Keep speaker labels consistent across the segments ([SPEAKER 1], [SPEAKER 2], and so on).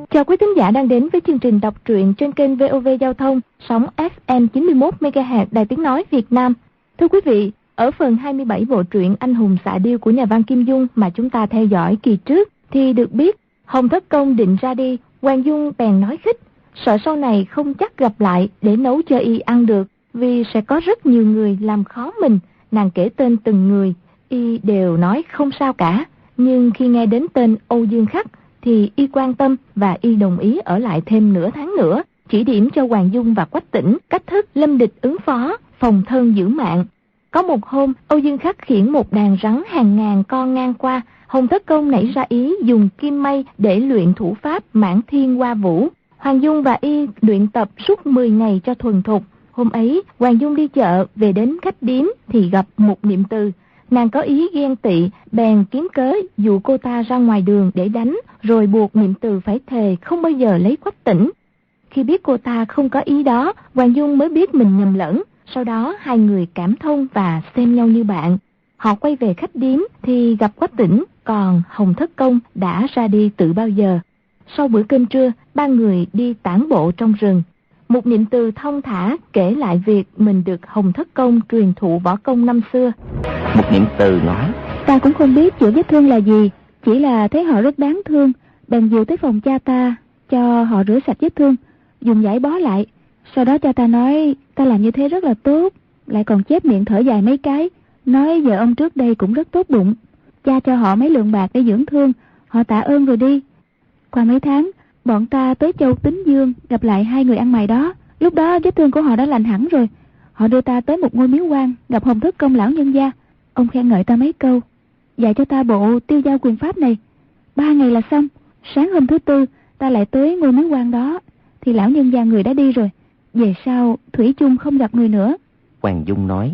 [SPEAKER 1] Chào quý thính giả đang đến với chương trình đọc truyện trên kênh VOV Giao thông, sóng FM 91 MHz Đài Tiếng nói Việt Nam. Thưa quý vị, ở phần 27 bộ truyện Anh hùng xạ điêu của nhà văn Kim Dung mà chúng ta theo dõi kỳ trước thì được biết Hồng Thất Công định ra đi, Hoàng Dung bèn nói khích, sợ sau này không chắc gặp lại để nấu cho y ăn được, vì sẽ có rất nhiều người làm khó mình. Nàng kể tên từng người, y đều nói không sao cả, nhưng khi nghe đến tên Âu Dương Khắc thì y quan tâm và y đồng ý ở lại thêm nửa tháng nữa, chỉ điểm cho Hoàng Dung và Quách Tĩnh cách thức lâm địch ứng phó, phòng thân giữ mạng. Có một hôm, Âu Dương Khắc khiển một đàn rắn hàng ngàn con ngang qua, Hồng Thất Công nảy ra ý dùng kim mây để luyện thủ pháp Mãn Thiên Hoa Vũ. Hoàng Dung và y luyện tập suốt 10 ngày cho thuần thục. Hôm ấy, Hoàng Dung đi chợ, về đến khách điếm thì gặp Mục Niệm Từ. Nàng có ý ghen tị, bèn kiếm cớ dụ cô ta ra ngoài đường để đánh, rồi buộc Niệm Từ phải thề không bao giờ lấy Quách Tĩnh. Khi biết cô ta không có ý đó, Hoàng Dung mới biết mình nhầm lẫn. Sau đó hai người cảm thông và xem nhau như bạn. Họ quay về khách điếm thì gặp Quách Tĩnh, còn Hồng Thất Công đã ra đi từ bao giờ. Sau bữa cơm trưa, ba người đi tản bộ trong rừng. Mục Niệm Từ thong thả kể lại việc mình được Hồng Thất Công truyền thụ võ công năm xưa.
[SPEAKER 2] Mục Niệm Từ nói,
[SPEAKER 3] ta cũng không biết chỗ vết thương là gì, chỉ là thấy họ rất đáng thương, bèn dìu tới phòng cha ta, cho họ rửa sạch vết thương, dùng vải bó lại. Sau đó cha ta nói ta làm như thế rất là tốt, lại còn chép miệng thở dài mấy cái, nói vợ ông trước đây cũng rất tốt bụng. Cha cho họ mấy lượng bạc để dưỡng thương, họ tạ ơn rồi đi. Qua mấy tháng, bọn ta tới Châu Tính Dương gặp lại hai người ăn mày đó. Lúc đó vết thương của họ đã lành hẳn rồi. Họ đưa ta tới một ngôi miếu quan, gặp Hồng Thất Công lão nhân gia. Ông khen ngợi ta mấy câu, dạy cho ta bộ tiêu giao quyền pháp này. 3 ngày là xong. Sáng hôm thứ tư, ta lại tới ngôi miếu quan đó, thì lão nhân gia người đã đi rồi. Về sau thủy chung không gặp người nữa.
[SPEAKER 2] Hoàng Dung nói,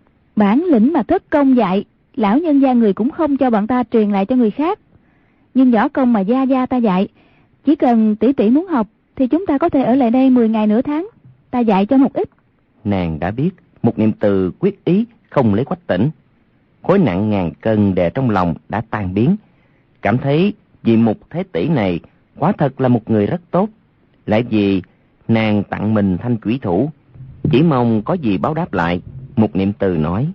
[SPEAKER 3] bản lĩnh mà Thất Công dạy, lão nhân gia người cũng không cho bọn ta truyền lại cho người khác. Nhưng võ công mà gia ta dạy, chỉ cần tỷ tỷ muốn học thì chúng ta có thể ở lại đây 10 ngày nửa tháng. Ta dạy cho một ít.
[SPEAKER 2] Nàng đã biết Mục Niệm Từ quyết ý không lấy Quách Tĩnh. Khối nặng ngàn cân đè trong lòng đã tan biến, cảm thấy vị Mục Thế Tỷ này quả thật là một người rất tốt. Lại vì nàng tặng mình thanh chủy thủ, chỉ mong có gì báo đáp lại. Mục Niệm Từ nói,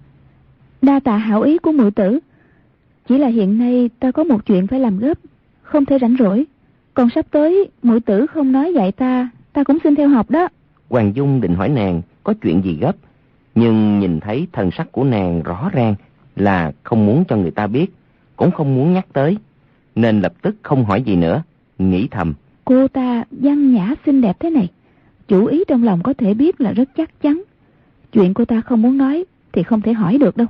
[SPEAKER 3] đa tạ hảo ý của muội tử, chỉ là hiện nay ta có một chuyện phải làm gấp, không thể rảnh rỗi. Còn sắp tới muội tử không nói dạy ta cũng xin theo học đó.
[SPEAKER 2] Hoàng Dung định hỏi nàng có chuyện gì gấp, nhưng nhìn thấy thần sắc của nàng rõ ràng là không muốn cho người ta biết, cũng không muốn nhắc tới, nên lập tức không hỏi gì nữa, nghĩ thầm,
[SPEAKER 3] cô ta văn nhã xinh đẹp thế này, chủ ý trong lòng có thể biết là rất chắc chắn. Chuyện cô ta không muốn nói thì không thể hỏi được đâu.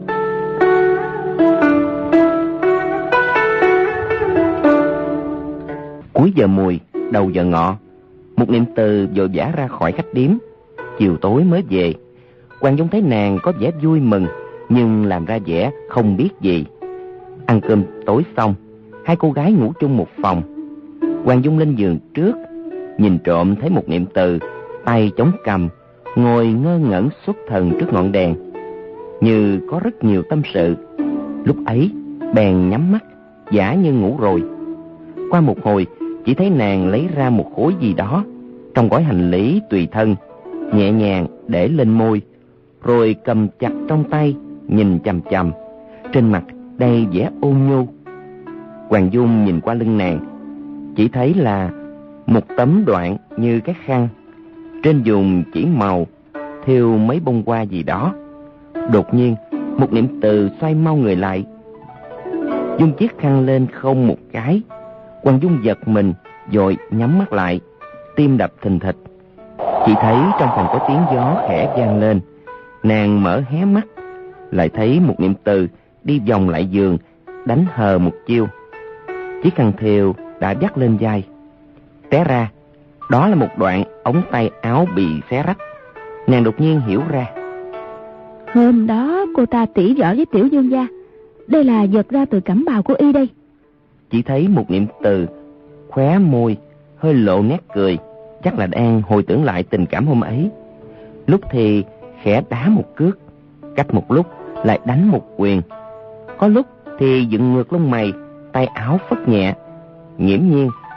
[SPEAKER 2] Cuối giờ mùi, đầu giờ ngọ, Mục Niệm Từ vội vã ra khỏi khách điếm. Chiều tối mới về. Hoàng Dung thấy nàng có vẻ vui mừng, nhưng làm ra vẻ không biết gì. Ăn cơm tối xong, hai cô gái ngủ chung một phòng. Hoàng Dung lên giường trước, nhìn trộm thấy Mục Niệm Từ tay chống cằm, ngồi ngơ ngẩn xuất thần trước ngọn đèn, như có rất nhiều tâm sự. Lúc ấy bèn nhắm mắt, giả như ngủ rồi. Qua một hồi, chỉ thấy nàng lấy ra một khối gì đó trong gói hành lý tùy thân, nhẹ nhàng để lên môi, rồi cầm chặt trong tay, nhìn chằm chằm, trên mặt đầy vẻ ôn nhu. Hoàng Dung nhìn qua lưng nàng, chỉ thấy là một tấm đoạn như cái khăn, trên dùng chỉ màu thêu mấy bông hoa gì đó. Đột nhiên Mục Niệm Từ xoay mau người lại, dung chiếc khăn lên không một cái. Hoàng Dung giật mình, vội nhắm mắt lại, tim đập thình thịch. Chỉ thấy trong phòng có tiếng gió khẽ vang lên. Nàng mở hé mắt, lại thấy Mục Niệm Từ đi vòng lại giường, đánh hờ một chiêu. Chiếc khăn thêu đã dắt lên vai. Té ra, đó là một đoạn ống tay áo bị xé rách. Nàng đột nhiên hiểu ra.
[SPEAKER 3] Hôm đó cô ta tỉ võ với Tiểu Dương gia, đây là giật ra từ cẩm bào của y đây.
[SPEAKER 2] Chỉ thấy Mục Niệm Từ khóe môi hơi lộ nét cười, chắc là đang hồi tưởng lại tình cảm hôm ấy. Lúc thì khẽ đá một cước, cách một lúc lại đánh một quyền. Có lúc thì dựng ngược lông mày, tay áo phất nhẹ, nghiễm nhiên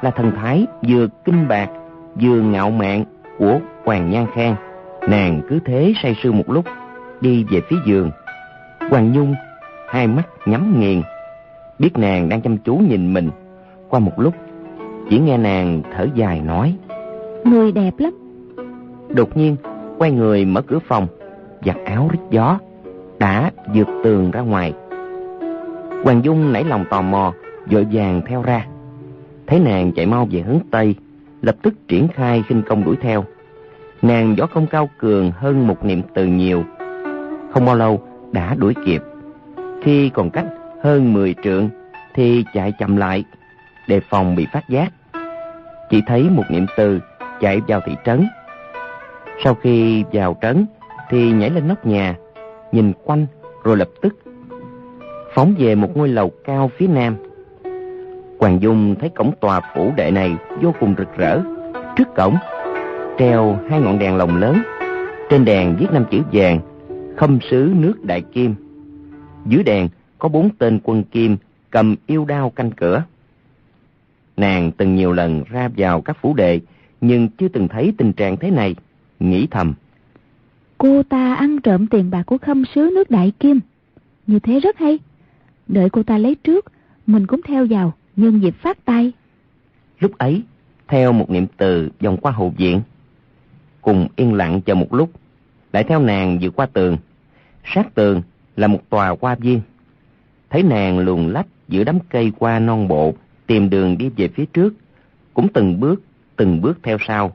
[SPEAKER 2] là thần thái vừa kinh bạc vừa ngạo mạn của Hoàng Nhan Khang. Nàng cứ thế say sưa một lúc, đi về phía giường. Hoàng Nhung hai mắt nhắm nghiền, biết nàng đang chăm chú nhìn mình. Qua một lúc, chỉ nghe nàng thở dài nói:
[SPEAKER 3] Người đẹp lắm.
[SPEAKER 2] Đột nhiên quay người mở cửa phòng, giặt áo rít gió, đã vượt tường ra ngoài. Hoàng Dung nảy lòng tò mò, vội vàng theo ra. Thấy nàng chạy mau về hướng Tây, lập tức triển khai khinh công đuổi theo. Nàng võ công cao cường hơn Mục Niệm Từ nhiều, không bao lâu đã đuổi kịp. Khi còn cách hơn 10 trượng thì chạy chậm lại, đề phòng bị phát giác. Chỉ thấy Mục Niệm Từ chạy vào thị trấn. Sau khi vào trấn thì nhảy lên nóc nhà, nhìn quanh rồi lập tức phóng về một ngôi lầu cao phía nam. Hoàng Dung thấy cổng tòa phủ đệ này vô cùng rực rỡ. Trước cổng treo 2 ngọn đèn lồng lớn, trên đèn viết 5 chữ vàng: Khâm sứ nước Đại Kim. Dưới đèn có 4 tên quân Kim cầm yêu đao canh cửa. Nàng từng nhiều lần ra vào các phủ đệ, nhưng chưa từng thấy tình trạng thế này. Nghĩ thầm:
[SPEAKER 3] Cô ta ăn trộm tiền bạc của khâm sứ nước Đại Kim, như thế rất hay. Đợi cô ta lấy trước, mình cũng theo vào, nhân dịp phát tay.
[SPEAKER 2] Lúc ấy theo Một Niệm Từ vòng qua hậu viện, cùng yên lặng chờ một lúc, lại theo nàng vượt qua tường. Sát tường là một tòa hoa viên. Thấy nàng luồn lách giữa đám cây qua non bộ, tìm đường đi về phía trước, cũng từng bước theo sau.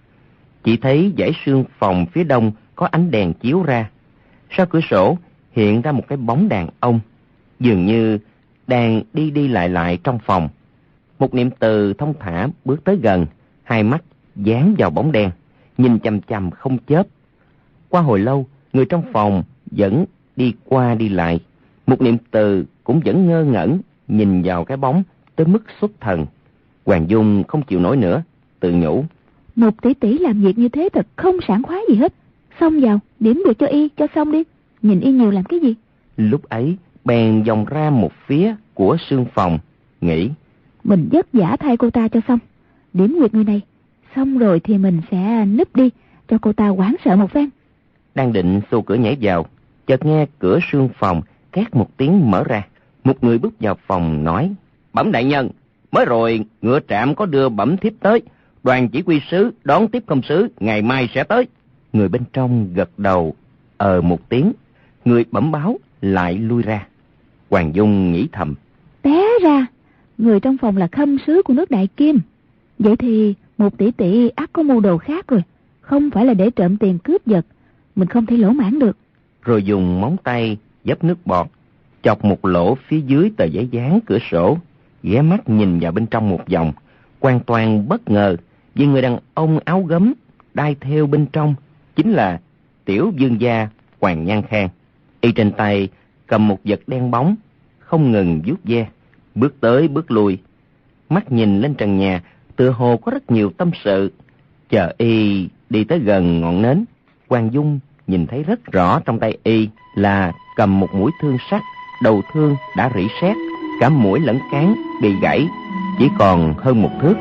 [SPEAKER 2] Chỉ thấy dãy sương phòng phía đông có ánh đèn chiếu ra. Sau cửa sổ hiện ra một cái bóng đàn ông, dường như đang đi lại trong phòng. Một Niệm Từ thông thả bước tới gần, hai mắt dán vào bóng đen, nhìn chằm chằm không chớp. Qua hồi lâu, người trong phòng vẫn đi qua đi lại. Một Niệm Từ cũng vẫn ngơ ngẩn nhìn vào cái bóng tới mức xuất thần. Hoàng Dung không chịu nổi nữa, tự nhủ:
[SPEAKER 3] Một tỷ tỷ làm việc như thế thật không sảng khoái gì hết. Xông vào, điểm được cho y cho xong đi. Nhìn y nhiều làm cái gì?
[SPEAKER 2] Lúc ấy bèn vòng ra một phía của sương phòng, nghĩ:
[SPEAKER 3] Mình vất vả thay cô ta cho xong, điểm nguyệt người này, xong rồi thì mình sẽ núp đi, cho cô ta hoảng sợ một phen.
[SPEAKER 2] Đang định xô cửa nhảy vào, chợt nghe cửa sương phòng két một tiếng mở ra. Một người bước vào phòng nói: Bẩm đại nhân, mới rồi ngựa trạm có đưa bẩm thiếp tới, đoàn chỉ huy sứ đón tiếp công sứ, ngày mai sẽ tới. Người bên trong gật đầu một tiếng. Người bẩm báo lại lui ra. Hoàng Dung nghĩ thầm:
[SPEAKER 3] Té ra người trong phòng là khâm sứ của nước Đại Kim. Vậy thì một tỷ tỷ ắt có mưu đồ khác rồi, không phải là để trộm tiền cướp vật. Mình không thể lỗ mãn được.
[SPEAKER 2] Rồi dùng móng tay dấp nước bọt, chọc một lỗ phía dưới tờ giấy dán cửa sổ, ghé mắt nhìn vào bên trong một vòng. Hoàn toàn bất ngờ vì người đàn ông áo gấm đai theo bên trong chính là tiểu vương gia Hoàng Nhan Khang. Y trên tay cầm một vật đen bóng, không ngừng vuốt ve, bước tới bước lui, mắt nhìn lên trần nhà, tựa hồ có rất nhiều tâm sự. Chờ y đi tới gần ngọn nến, Hoàng Dung nhìn thấy rất rõ trong tay y là cầm một mũi thương sắt, đầu thương đã rỉ sét, cả mũi lẫn cán bị gãy, chỉ còn hơn 1 thước.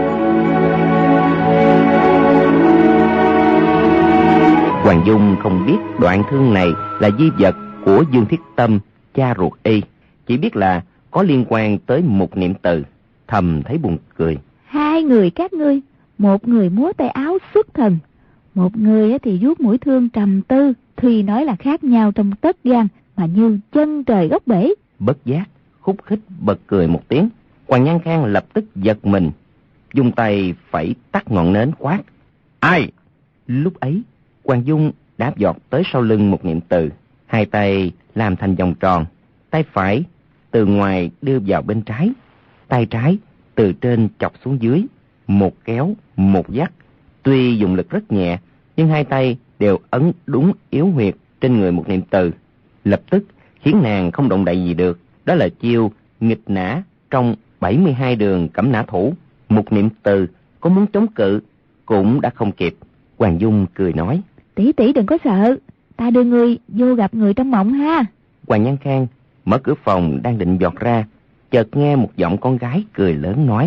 [SPEAKER 2] Hoàng Dung không biết đoạn thương này là di vật của Dương Thiết Tâm, cha ruột y, chỉ biết là có liên quan tới Một Niệm Từ, thầm thấy buồn cười.
[SPEAKER 3] Hai người các ngươi, một người múa tay áo xuất thần, một người thì vuốt mũi thương trầm tư, thì nói là khác nhau trong tất gan, mà như chân trời góc bể.
[SPEAKER 2] Bất giác khúc khích bật cười một tiếng. Hoàng Nhan Khang lập tức giật mình, dùng tay phẩy tắt ngọn nến, quát: Ai? Lúc ấy Hoàng Dung đã vọt tới sau lưng Một Niệm Từ, hai tay làm thành vòng tròn, tay phải từ ngoài đưa vào bên trái, tay trái từ trên chọc xuống dưới, một kéo một dắt. Tuy dùng lực rất nhẹ, nhưng hai tay đều ấn đúng yếu huyệt trên người Một Niệm Từ, lập tức khiến nàng không động đậy gì được. Đó là chiêu nghịch nã trong 72 đường cẩm nã thủ. Một Niệm Từ có muốn chống cự cũng đã không kịp. Hoàng Dung cười nói:
[SPEAKER 3] Tỷ tỷ đừng có sợ, ta đưa ngươi vô gặp người trong mộng ha.
[SPEAKER 2] Hoàng Nhan Khang mở cửa phòng đang định vọt ra, chợt nghe một giọng con gái cười lớn nói: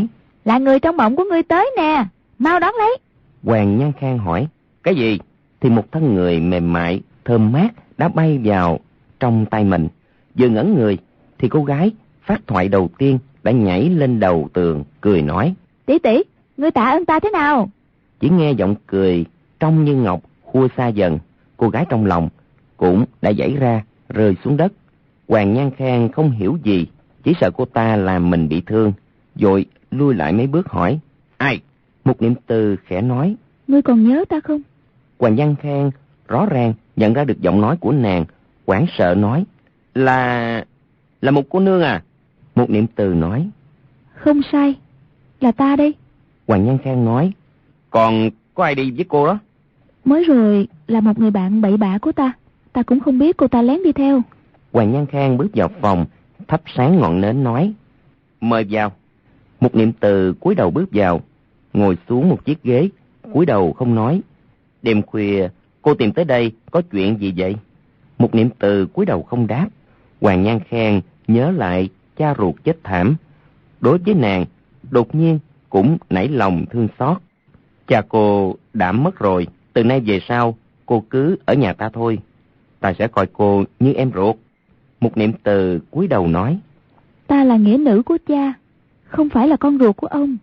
[SPEAKER 3] là người trong mộng của ngươi tới nè, mau đón lấy.
[SPEAKER 2] Hoàng Nhan Khang hỏi, cái gì? Thì một thân người mềm mại, thơm mát đã bay vào trong tay mình. Vừa ngẩn người, thì cô gái phát thoại đầu tiên đã nhảy lên đầu tường, cười nói,
[SPEAKER 3] Tỷ tỷ, ngươi tạ ơn ta thế nào?
[SPEAKER 2] Chỉ nghe giọng cười trong như ngọc khua xa dần, cô gái trong lòng cũng đã giãy ra, rơi xuống đất. Hoàng Nhan Khang không hiểu gì, chỉ sợ cô ta làm mình bị thương, vội lui lại mấy bước hỏi, ai? Mục Niệm Từ khẽ nói,
[SPEAKER 3] Ngươi còn nhớ ta không?
[SPEAKER 2] Hoàng Nhan Khang rõ ràng nhận ra được giọng nói của nàng, hoảng sợ nói, là một cô nương à? Mục Niệm Từ nói,
[SPEAKER 3] Không sai, là ta đây.
[SPEAKER 2] Hoàng Nhan Khang nói, còn có ai đi với cô đó?
[SPEAKER 3] Mới rồi là một người bạn bậy bạ của ta, ta cũng không biết cô ta lén đi theo.
[SPEAKER 2] Hoàng Nhan Khang bước vào phòng, thắp sáng ngọn nến nói, mời vào. Mục Niệm Từ cúi đầu bước vào, ngồi xuống một chiếc ghế, cúi đầu không nói. Đêm khuya cô tìm tới đây có chuyện gì vậy? Mục Niệm Từ cúi đầu không đáp. Hoàng Nhan Khang nhớ lại cha ruột chết thảm, đối với nàng đột nhiên cũng nảy lòng thương xót. Cha cô đã mất rồi, từ nay về sau cô cứ ở nhà ta thôi, ta sẽ coi cô như em ruột. Mục Niệm Từ cúi đầu nói,
[SPEAKER 3] Ta là nghĩa nữ của cha, không phải là con ruột của ông.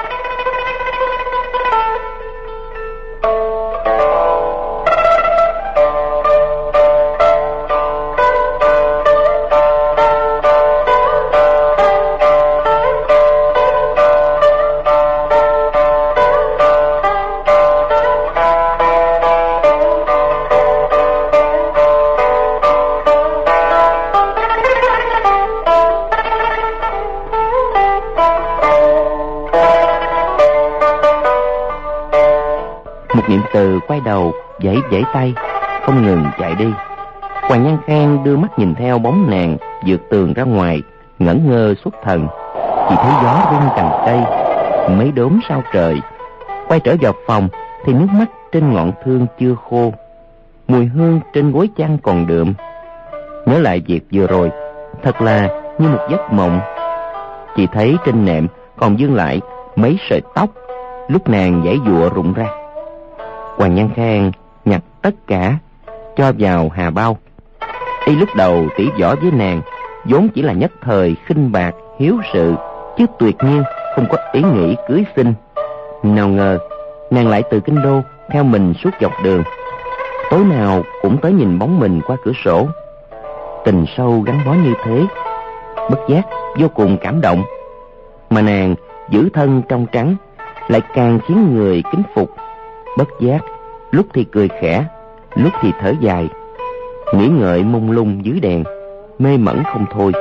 [SPEAKER 2] Niệm Từ quay đầu vẫy vẫy tay, không ngừng chạy đi. Hoàng Nhan Khang đưa mắt nhìn theo bóng nàng vượt tường ra ngoài, ngẩn ngơ xuất thần. Chỉ thấy gió rung cành cây, mấy đốm sao trời. Quay trở vào phòng thì nước mắt trên ngọn thương chưa khô, mùi hương trên gối chăn còn đượm. Nhớ lại việc vừa rồi, thật là như một giấc mộng. Chỉ thấy trên nệm còn vương lại mấy sợi tóc lúc nàng giãy giụa rụng ra. Hoàng Nhan Khang nhặt tất cả cho vào hà bao. Y lúc đầu tỉ võ với nàng vốn chỉ là nhất thời khinh bạc hiếu sự, chứ tuyệt nhiên không có ý nghĩ cưới xin. Nào ngờ nàng lại từ kinh đô theo mình suốt dọc đường, tối nào cũng tới nhìn bóng mình qua cửa sổ. Tình sâu gắn bó như thế, bất giác vô cùng cảm động. Mà nàng giữ thân trong trắng lại càng khiến người kính phục. Bất giác lúc thì cười khẽ, lúc thì thở dài, nghĩ ngợi mông lung dưới đèn, mê mẩn không thôi.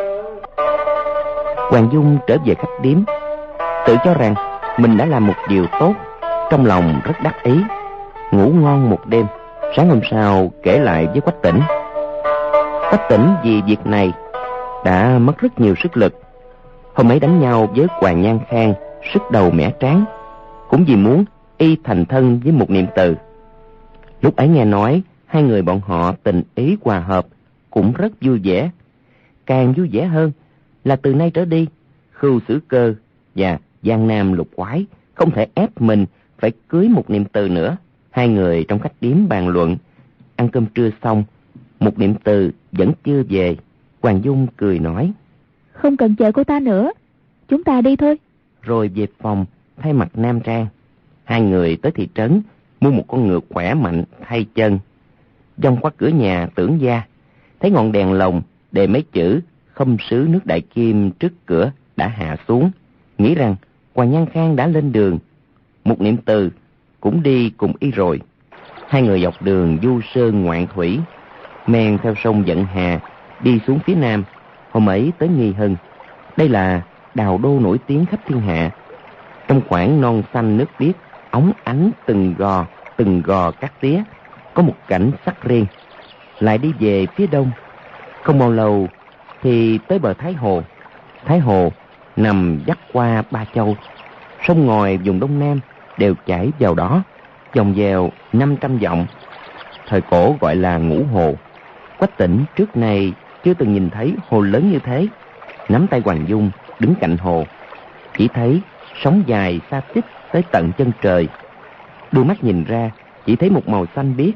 [SPEAKER 2] Hoàng Dung trở về khách điếm, tự cho rằng mình đã làm một điều tốt, trong lòng rất đắc ý. Ngủ ngon một đêm, sáng hôm sau kể lại với Quách Tĩnh. Quách Tĩnh vì việc này đã mất rất nhiều sức lực. Hôm ấy đánh nhau với Hoàng Nhan Khang, sức đầu mẻ trán, cũng vì muốn y thành thân với một Niệm Từ. Lúc ấy nghe nói hai người bọn họ tình ý hòa hợp, cũng rất vui vẻ. Càng vui vẻ hơn là từ nay trở đi, Khưu Xử Cơ và Giang Nam Lục Quái không thể ép mình phải cưới một Niệm Từ nữa. Hai người trong khách điếm bàn luận. Ăn cơm trưa xong, một Niệm Từ vẫn chưa về. Hoàng Dung cười nói,
[SPEAKER 3] không cần chờ cô ta nữa, chúng ta đi thôi.
[SPEAKER 2] Rồi về phòng thay mặc nam trang. Hai người tới thị trấn mua một con ngựa khỏe mạnh thay chân. Vòng qua cửa nhà Tưởng gia, thấy ngọn đèn lồng đề mấy chữ Khâm Sứ nước Đại Kim trước cửa đã hạ xuống, nghĩ rằng Hoàng Nhan Khang đã lên đường. Một Niệm Từ cũng đi cùng y rồi. Hai người dọc đường du sơn ngoạn thủy, men theo sông Vận Hà đi xuống phía nam. Hôm ấy tới Nghi Hưng, đây là đào đô nổi tiếng khắp thiên hạ. Trong khoảng non xanh nước biếc óng ánh từng gò cát tía, có một cảnh sắc riêng. Lại đi về phía đông, không bao lâu thì tới bờ Thái Hồ. Thái Hồ nằm dắt qua ba châu, sông ngòi vùng đông nam đều chảy vào đó, dòng dèo 500 dặm. Thời cổ gọi là Ngũ Hồ. Quách Tĩnh trước nay chưa từng nhìn thấy hồ lớn như thế. Nắm tay Hoàng Dung đứng cạnh hồ, chỉ thấy sóng dài xa xích tới tận chân trời. Đôi mắt nhìn ra chỉ thấy một màu xanh biếc.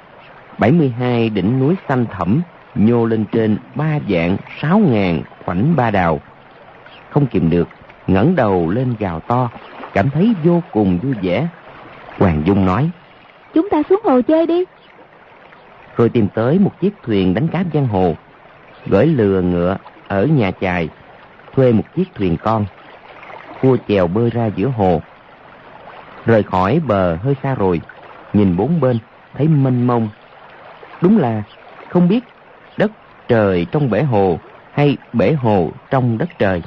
[SPEAKER 2] 72 đỉnh núi xanh thẳm nhô lên trên 3.600.000 khoảnh ba đào. Không kìm được, ngẩng đầu lên gào to, cảm thấy vô cùng vui vẻ. Hoàng Dung nói:
[SPEAKER 3] Chúng ta xuống hồ chơi đi.
[SPEAKER 2] Rồi tìm tới một chiếc thuyền đánh cá giang hồ, gửi lừa ngựa ở nhà chài, thuê một chiếc thuyền con, cua chèo bơi ra giữa hồ. Rời khỏi bờ hơi xa rồi, nhìn bốn bên thấy mênh mông. Đúng là không biết đất trời trong bể hồ hay bể hồ trong đất trời.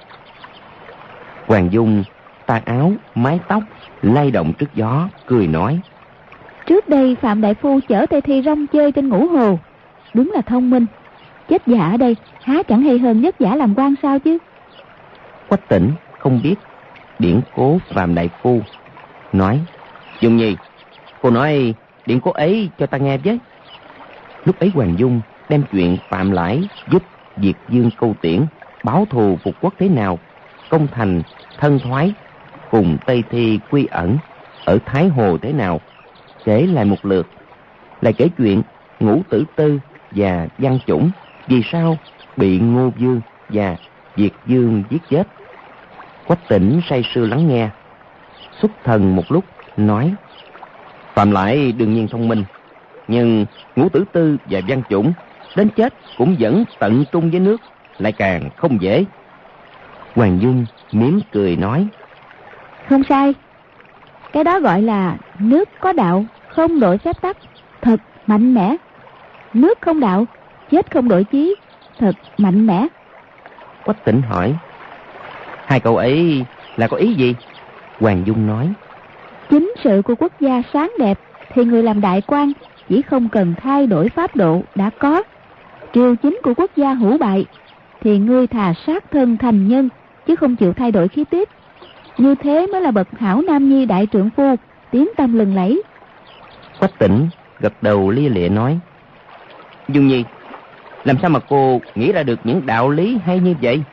[SPEAKER 2] Hoàng Dung tà áo mái tóc lay động trước gió, cười nói:
[SPEAKER 3] Trước đây Phạm Đại Phu chở Tây Thi rong chơi trên Ngũ Hồ, đúng là thông minh. Chết giả ở đây há chẳng hay hơn nhất giả làm quan sao chứ.
[SPEAKER 2] Quách Tỉnh không biết điển cố Phạm Đại Phu, nói: Dung Nhi, cô nói điển cố ấy cho ta nghe với. Lúc ấy Hoàng Dung đem chuyện Phạm Lãi giúp Diệt Dương Câu Tiễn báo thù phục quốc thế nào, công thành thân thoái, cùng Tây Thi quy ẩn ở Thái Hồ thế nào, kể lại một lượt. Lại kể chuyện Ngũ Tử Tư và Văn Chủng vì sao bị Ngô Vương và Diệt Dương giết chết. Quách Tỉnh say sưa lắng nghe, xuất thần một lúc, nói: Phạm Lãi đương nhiên thông minh, nhưng Ngũ Tử Tư và Văn Chủng đến chết cũng vẫn tận trung với nước, lại càng không dễ. Hoàng Dung mỉm cười nói:
[SPEAKER 3] Không sai. Cái đó gọi là nước có đạo, không đổi phép tắc, thật mạnh mẽ. Nước không đạo, chết không đổi chí, thật mạnh mẽ.
[SPEAKER 2] Quách Tỉnh hỏi: Hai cậu ấy là có ý gì? Hoàng Dung nói:
[SPEAKER 3] Chính sự của quốc gia sáng đẹp thì người làm đại quan chỉ không cần thay đổi pháp độ đã có. Triều chính của quốc gia hủ bại thì ngươi thà sát thân thành nhân, chứ không chịu thay đổi khí tiết. Như thế mới là bậc hảo nam nhi đại trượng phu, tiếng tăm lừng lẫy.
[SPEAKER 2] Quách Tỉnh gật đầu lia lịa nói: Dung Nhi, làm sao mà cô nghĩ ra được những đạo lý hay như vậy?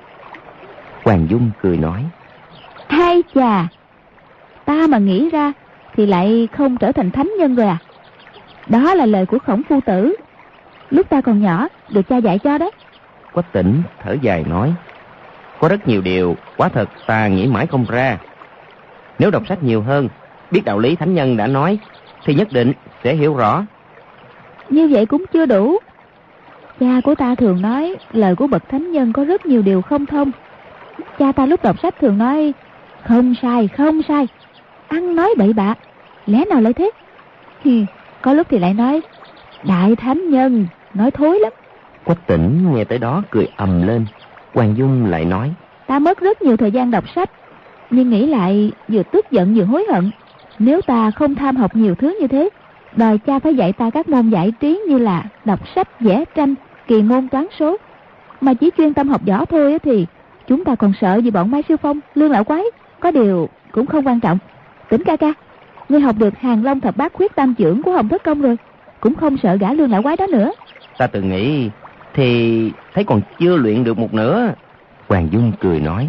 [SPEAKER 2] Hoàng Dung cười nói:
[SPEAKER 3] Hay chà, ta mà nghĩ ra thì lại không trở thành thánh nhân rồi à? Đó là lời của Khổng phu tử, lúc ta còn nhỏ được cha dạy cho đấy.
[SPEAKER 2] Quách Tỉnh thở dài nói: Có rất nhiều điều quả thật ta nghĩ mãi không ra. Nếu đọc sách nhiều hơn, biết đạo lý thánh nhân đã nói, thì nhất định sẽ hiểu rõ.
[SPEAKER 3] Như vậy cũng chưa đủ. Cha của ta thường nói lời của bậc thánh nhân có rất nhiều điều không thông. Cha ta lúc đọc sách thường nói: Không sai, không sai, ăn nói bậy bạ, lẽ nào lại thế? Có lúc thì lại nói: Đại thánh nhân, nói thối lắm.
[SPEAKER 2] Quách Tỉnh nghe tới đó cười ầm lên. Hoàng Dung lại nói:
[SPEAKER 3] Ta mất rất nhiều thời gian đọc sách, nhưng nghĩ lại vừa tức giận vừa hối hận. Nếu ta không tham học nhiều thứ như thế, đòi cha phải dạy ta các môn giải trí như là đọc sách, vẽ tranh, kỳ môn toán số, mà chỉ chuyên tâm học võ thôi thì chúng ta còn sợ gì bọn Mai Siêu Phong, Lương Lão Quái. Có điều cũng không quan trọng. Tỉnh ca ca, ngươi học được Hàng Long Thập Bát Khuyết Tam Chưởng của Hồng Thất Công rồi, cũng không sợ gã Lương Lão Quái đó nữa.
[SPEAKER 2] Ta tự nghĩ thì thấy còn chưa luyện được một nửa. Hoàng Dung cười nói: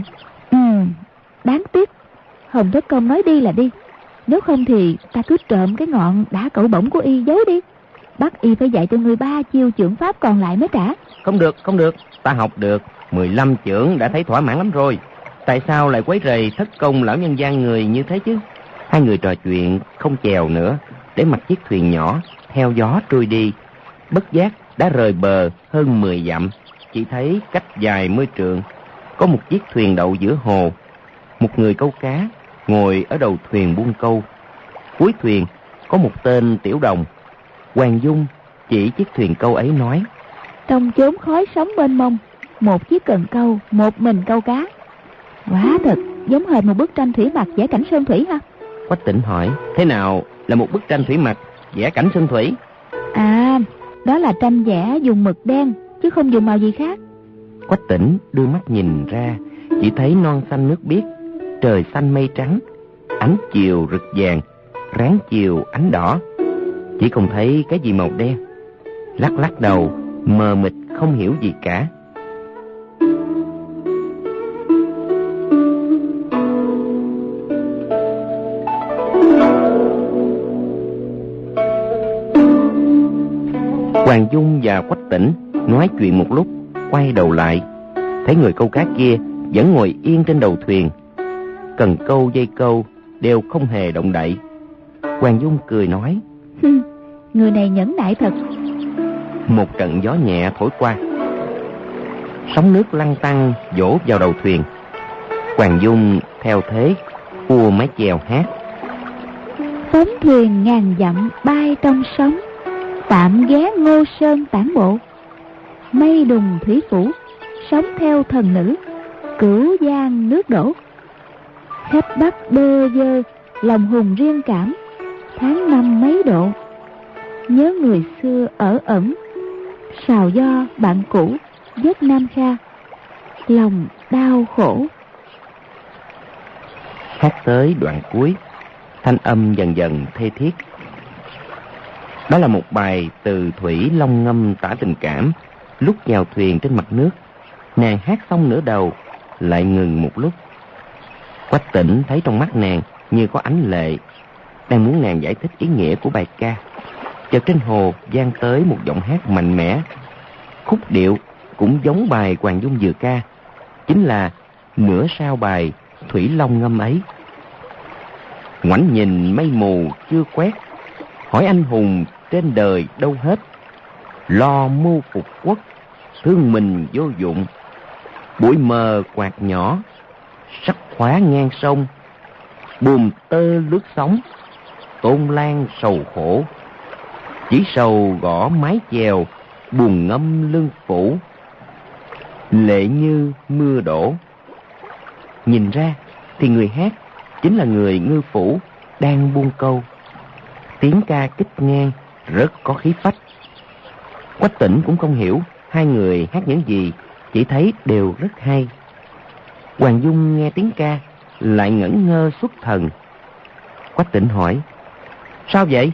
[SPEAKER 3] Đáng tiếc Hồng Thất Công nói đi là đi, nếu không thì ta cứ trộm cái ngọn đá cẩu bổng của y giấu đi, bắt y phải dạy cho ngươi 3 chiêu chưởng pháp còn lại mới trả.
[SPEAKER 2] Không được, không được, ta học được 15 chưởng đã thấy thỏa mãn lắm rồi. Tại sao lại quấy rầy Thất Công lão nhân gian người như thế chứ? Hai người trò chuyện không chèo nữa, để mặc chiếc thuyền nhỏ theo gió trôi đi. Bất giác đã rời bờ hơn 10 dặm. Chỉ thấy cách dài 10 trượng có một chiếc thuyền đậu giữa hồ. Một người câu cá ngồi ở đầu thuyền buông câu. Cuối thuyền có một tên tiểu đồng. Hoàng Dung chỉ chiếc thuyền câu ấy nói:
[SPEAKER 3] Trong chốn khói sóng mênh mông, một chiếc cần câu, một mình câu cá. Quả thật giống hệt một bức tranh thủy mặc vẽ cảnh sơn thủy ha.
[SPEAKER 2] Quách Tỉnh hỏi: Thế nào là một bức tranh thủy mặc vẽ cảnh sơn thủy?
[SPEAKER 3] À, đó là tranh vẽ dùng mực đen, chứ không dùng màu gì khác.
[SPEAKER 2] Quách Tỉnh đưa mắt nhìn ra, chỉ thấy non xanh nước biếc, trời xanh mây trắng, ánh chiều rực vàng, ráng chiều ánh đỏ. Chỉ không thấy cái gì màu đen. Lắc lắc đầu, mờ mịt không hiểu gì cả. Hoàng Dung và Quách Tỉnh nói chuyện một lúc, quay đầu lại, thấy người câu cá kia vẫn ngồi yên trên đầu thuyền. Cần câu dây câu đều không hề động đậy. Hoàng Dung cười nói:
[SPEAKER 3] Người này nhẫn nại thật.
[SPEAKER 2] Một trận gió nhẹ thổi qua, sóng nước lăn tăn vỗ vào đầu thuyền. Hoàng Dung theo thế ua mái chèo hát:
[SPEAKER 3] Phóng thuyền ngàn dặm bay trong sóng, tạm ghé Ngô Sơn tản bộ. Mây đùng thủy phủ, sống theo thần nữ, cửu giang nước đổ. Khách Bắc bơ vơ, lòng hùng riêng cảm. Tháng năm mấy độ, nhớ người xưa ở ẩn. Sào do bạn cũ, giấc Nam Kha, lòng đau khổ.
[SPEAKER 2] Hát tới đoạn cuối, thanh âm dần dần thê thiết. Đó là một bài từ thủy long ngâm tả tình cảm lúc chèo thuyền trên mặt nước. Nàng hát xong nửa đầu lại ngừng một lúc. Quách Tỉnh thấy trong mắt nàng như có ánh lệ, đang muốn nàng giải thích ý nghĩa của bài ca. Chợt trên hồ vang tới một giọng hát mạnh mẽ, khúc điệu cũng giống bài Hoàng Dung vừa ca, chính là nửa sau bài thủy long ngâm ấy. Ngoảnh nhìn mây mù chưa quét, hỏi anh hùng trên đời đâu hết. Lo mưu phục quốc, thương mình vô dụng. Bụi mờ quạt nhỏ, sắc khóa ngang sông. Buồm tơ lướt sóng, Tôn Lan sầu khổ. Chỉ sầu gõ mái chèo, buồn ngâm lưng phủ. Lệ như mưa đổ. Nhìn ra thì người hát chính là người ngư phủ đang buông câu. Tiếng ca kích ngang, rất có khí phách. Quách Tỉnh cũng không hiểu hai người hát những gì, chỉ thấy đều rất hay. Hoàng Dung nghe tiếng ca lại ngẩn ngơ xuất thần. Quách Tỉnh hỏi: Sao vậy?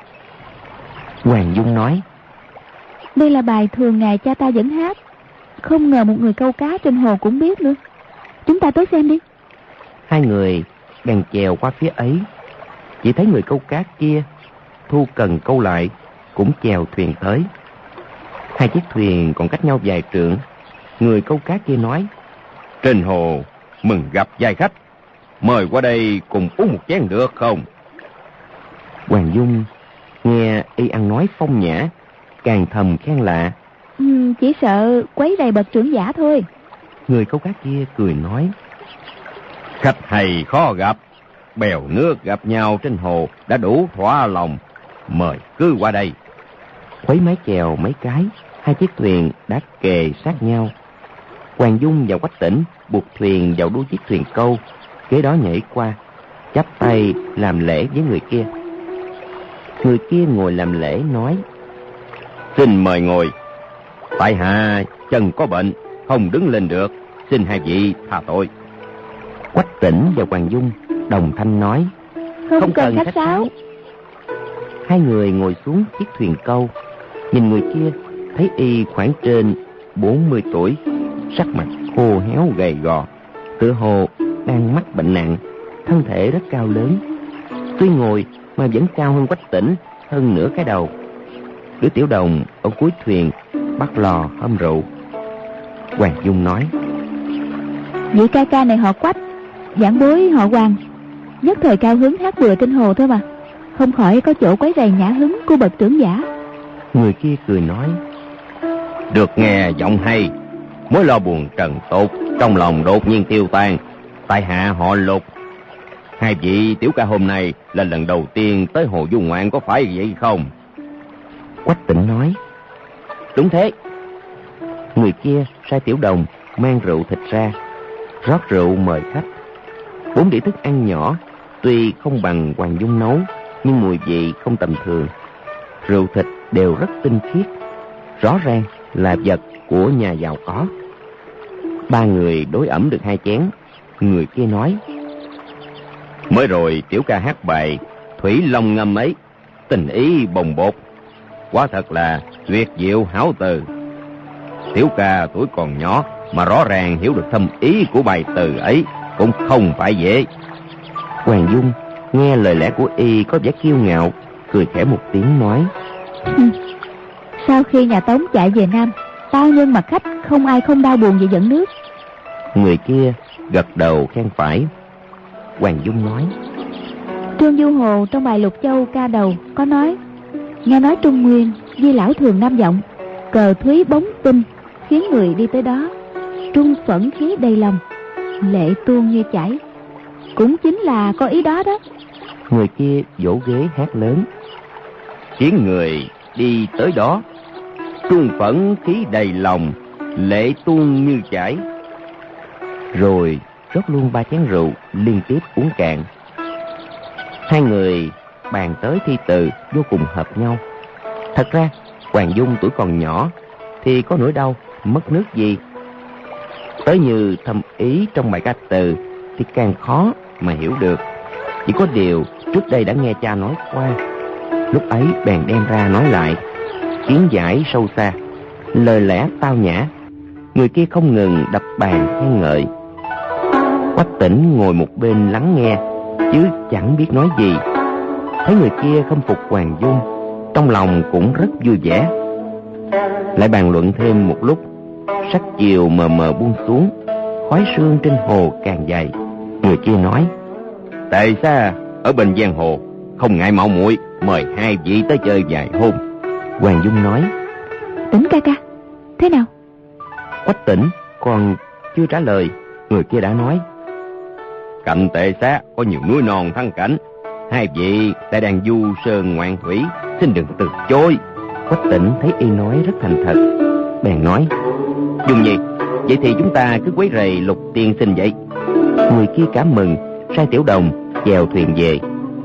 [SPEAKER 2] Hoàng Dung nói:
[SPEAKER 3] Đây là bài thường ngày cha ta vẫn hát. Không ngờ một người câu cá trên hồ cũng biết nữa. Chúng ta tới xem đi.
[SPEAKER 2] Hai người bèn chèo qua phía ấy. Chỉ thấy người câu cá kia thu cần câu lại cũng chèo thuyền tới. Hai chiếc thuyền còn cách nhau vài trượng. Người câu cá kia nói: Trên hồ mừng gặp vài khách, mời qua đây cùng uống một chén được không? Hoàng Dung nghe y ăn nói phong nhã, càng thầm khen lạ:
[SPEAKER 3] Chỉ sợ quấy rầy bậc trưởng giả thôi.
[SPEAKER 2] Người câu cá kia cười nói: Khách hay khó gặp, bèo nước gặp nhau trên hồ đã đủ thỏa lòng, mời cứ qua đây. Khuấy mái chèo mấy cái, hai chiếc thuyền đã kề sát nhau. Hoàng Dung và Quách Tỉnh buộc thuyền vào đuôi chiếc thuyền câu, kế đó nhảy qua, chắp tay làm lễ với người kia. Người kia ngồi làm lễ nói: Xin mời ngồi. Tại hạ chân có bệnh, không đứng lên được, xin hai vị tha tội. Quách Tỉnh và Hoàng Dung đồng thanh nói:
[SPEAKER 3] Không cần khách sáo.
[SPEAKER 2] Hai người ngồi xuống chiếc thuyền câu. Nhìn người kia thấy y khoảng trên 40 tuổi, sắc mặt khô héo gầy gò, tựa hồ đang mắc bệnh nặng, thân thể rất cao lớn. Tuy ngồi mà vẫn cao hơn Quách Tỉnh hơn nửa cái đầu. Đứa tiểu đồng ở cuối thuyền bắt lò hâm rượu. Hoàng Dung nói:
[SPEAKER 3] Vị ca ca này họ Quách, giảng bối họ Hoàng, nhất thời cao hứng hát bừa trên hồ thôi mà, không khỏi có chỗ quấy rầy nhã hứng của bậc trưởng giả.
[SPEAKER 2] Người kia cười nói: Được nghe giọng hay, mối lo buồn trần tục trong lòng đột nhiên tiêu tan. Tại hạ họ Lục. Hai vị tiểu ca hôm nay là lần đầu tiên tới hồ du ngoạn, có phải vậy không? Quách Tỉnh nói: Đúng thế. Người kia sai tiểu đồng mang rượu thịt ra, rót rượu mời khách. 4 đĩa thức ăn nhỏ, tuy không bằng Hoàng Dung nấu, nhưng mùi vị không tầm thường. Rượu thịt đều rất tinh khiết, rõ ràng là vật của nhà giàu có. Ba người đối ẩm được 2 chén. Người kia nói: Mới rồi tiểu ca hát bài thủy long ngâm ấy, tình ý bồng bột, quả thật là tuyệt diệu hảo từ. Tiểu ca tuổi còn nhỏ mà rõ ràng hiểu được thâm ý của bài từ ấy cũng không phải dễ. Hoàng Dung nghe lời lẽ của y có vẻ kiêu ngạo, cười khẽ một tiếng nói:
[SPEAKER 3] Sau khi nhà Tống chạy về Nam, bao nhân mặt khách không ai không đau buồn vì dẫn nước.
[SPEAKER 2] Người kia gật đầu khen phải. Hoàng Dung nói:
[SPEAKER 3] Trương Du Hồ trong bài Lục Châu ca đầu có nói: nghe nói Trung Nguyên Di lão thường nam giọng, cờ thúy bóng tinh, khiến người đi tới đó trung phẫn khí đầy lòng, lệ tuôn như chảy. Cũng chính là có ý đó đó.
[SPEAKER 2] Người kia vỗ ghế hát lớn: khiến người đi tới đó trung phẫn khí đầy lòng, lệ tuôn như chảy. Rồi rót luôn 3 chén rượu liên tiếp uống cạn. Hai người bàn tới thi từ vô cùng hợp nhau. Thật ra Hoàng Dung tuổi còn nhỏ thì có nỗi đau mất nước gì, tới như thâm ý trong bài ca từ thì càng khó mà hiểu được. Chỉ có điều trước đây đã nghe cha nói qua, lúc ấy bèn đem ra nói lại, kiến giải sâu xa, lời lẽ tao nhã. Người kia không ngừng đập bàn khen ngợi. Quách Tĩnh ngồi một bên lắng nghe chứ chẳng biết nói gì. Thấy người kia khâm phục Hoàng Dung, trong lòng cũng rất vui vẻ. Lại bàn luận thêm một lúc, sắc chiều mờ mờ buông xuống, khói sương trên hồ càng dày. Người kia nói: tại sao ở bên giang hồ không ngại mạo muội mời hai vị tới chơi vài hôm? Hoàng Dung nói:
[SPEAKER 3] Tĩnh ca ca, thế nào?
[SPEAKER 2] Quách Tĩnh còn chưa trả lời, người kia đã nói: cạnh Tệ Xá có nhiều núi non thắng cảnh, hai vị lại đang du sơn ngoạn thủy, xin đừng từ chối. Quách Tĩnh thấy y nói rất thành thật, bèn nói: Dung Nhi, vậy thì chúng ta cứ quấy rầy Lục tiên sinh vậy. Người kia cảm mừng, sai Tiểu Đồng chèo thuyền về.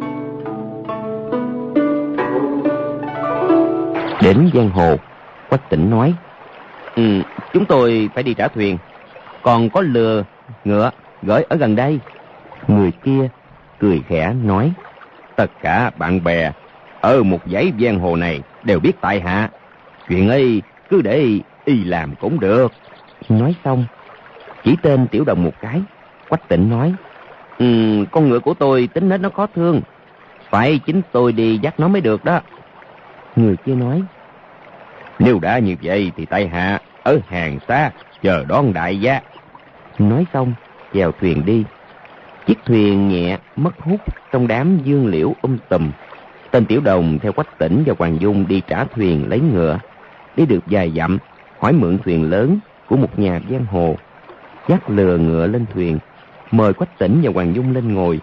[SPEAKER 2] Đến giang hồ, Quách Tĩnh nói: chúng tôi phải đi trả thuyền, còn có lừa ngựa gửi ở gần đây. Người kia cười khẽ nói: tất cả bạn bè ở một dãy giang hồ này đều biết tại hạ, chuyện ấy cứ để y làm cũng được. Nói xong chỉ tên Tiểu Đồng một cái. Quách Tĩnh nói: con ngựa của tôi tính hết nó khó thương, phải chính tôi đi dắt nó mới được đó. Người kia nói: nếu đã như vậy thì tại hạ ở hàng xa chờ đón đại gia. Nói xong chèo thuyền đi. Chiếc thuyền nhẹ mất hút trong đám dương liễu tùm. Tên Tiểu Đồng theo Quách Tĩnh và Hoàng Dung đi trả thuyền lấy ngựa. Đi được vài dặm, hỏi mượn thuyền lớn của một nhà giang hồ, dắt lừa ngựa lên thuyền, mời Quách Tĩnh và Hoàng Dung lên ngồi.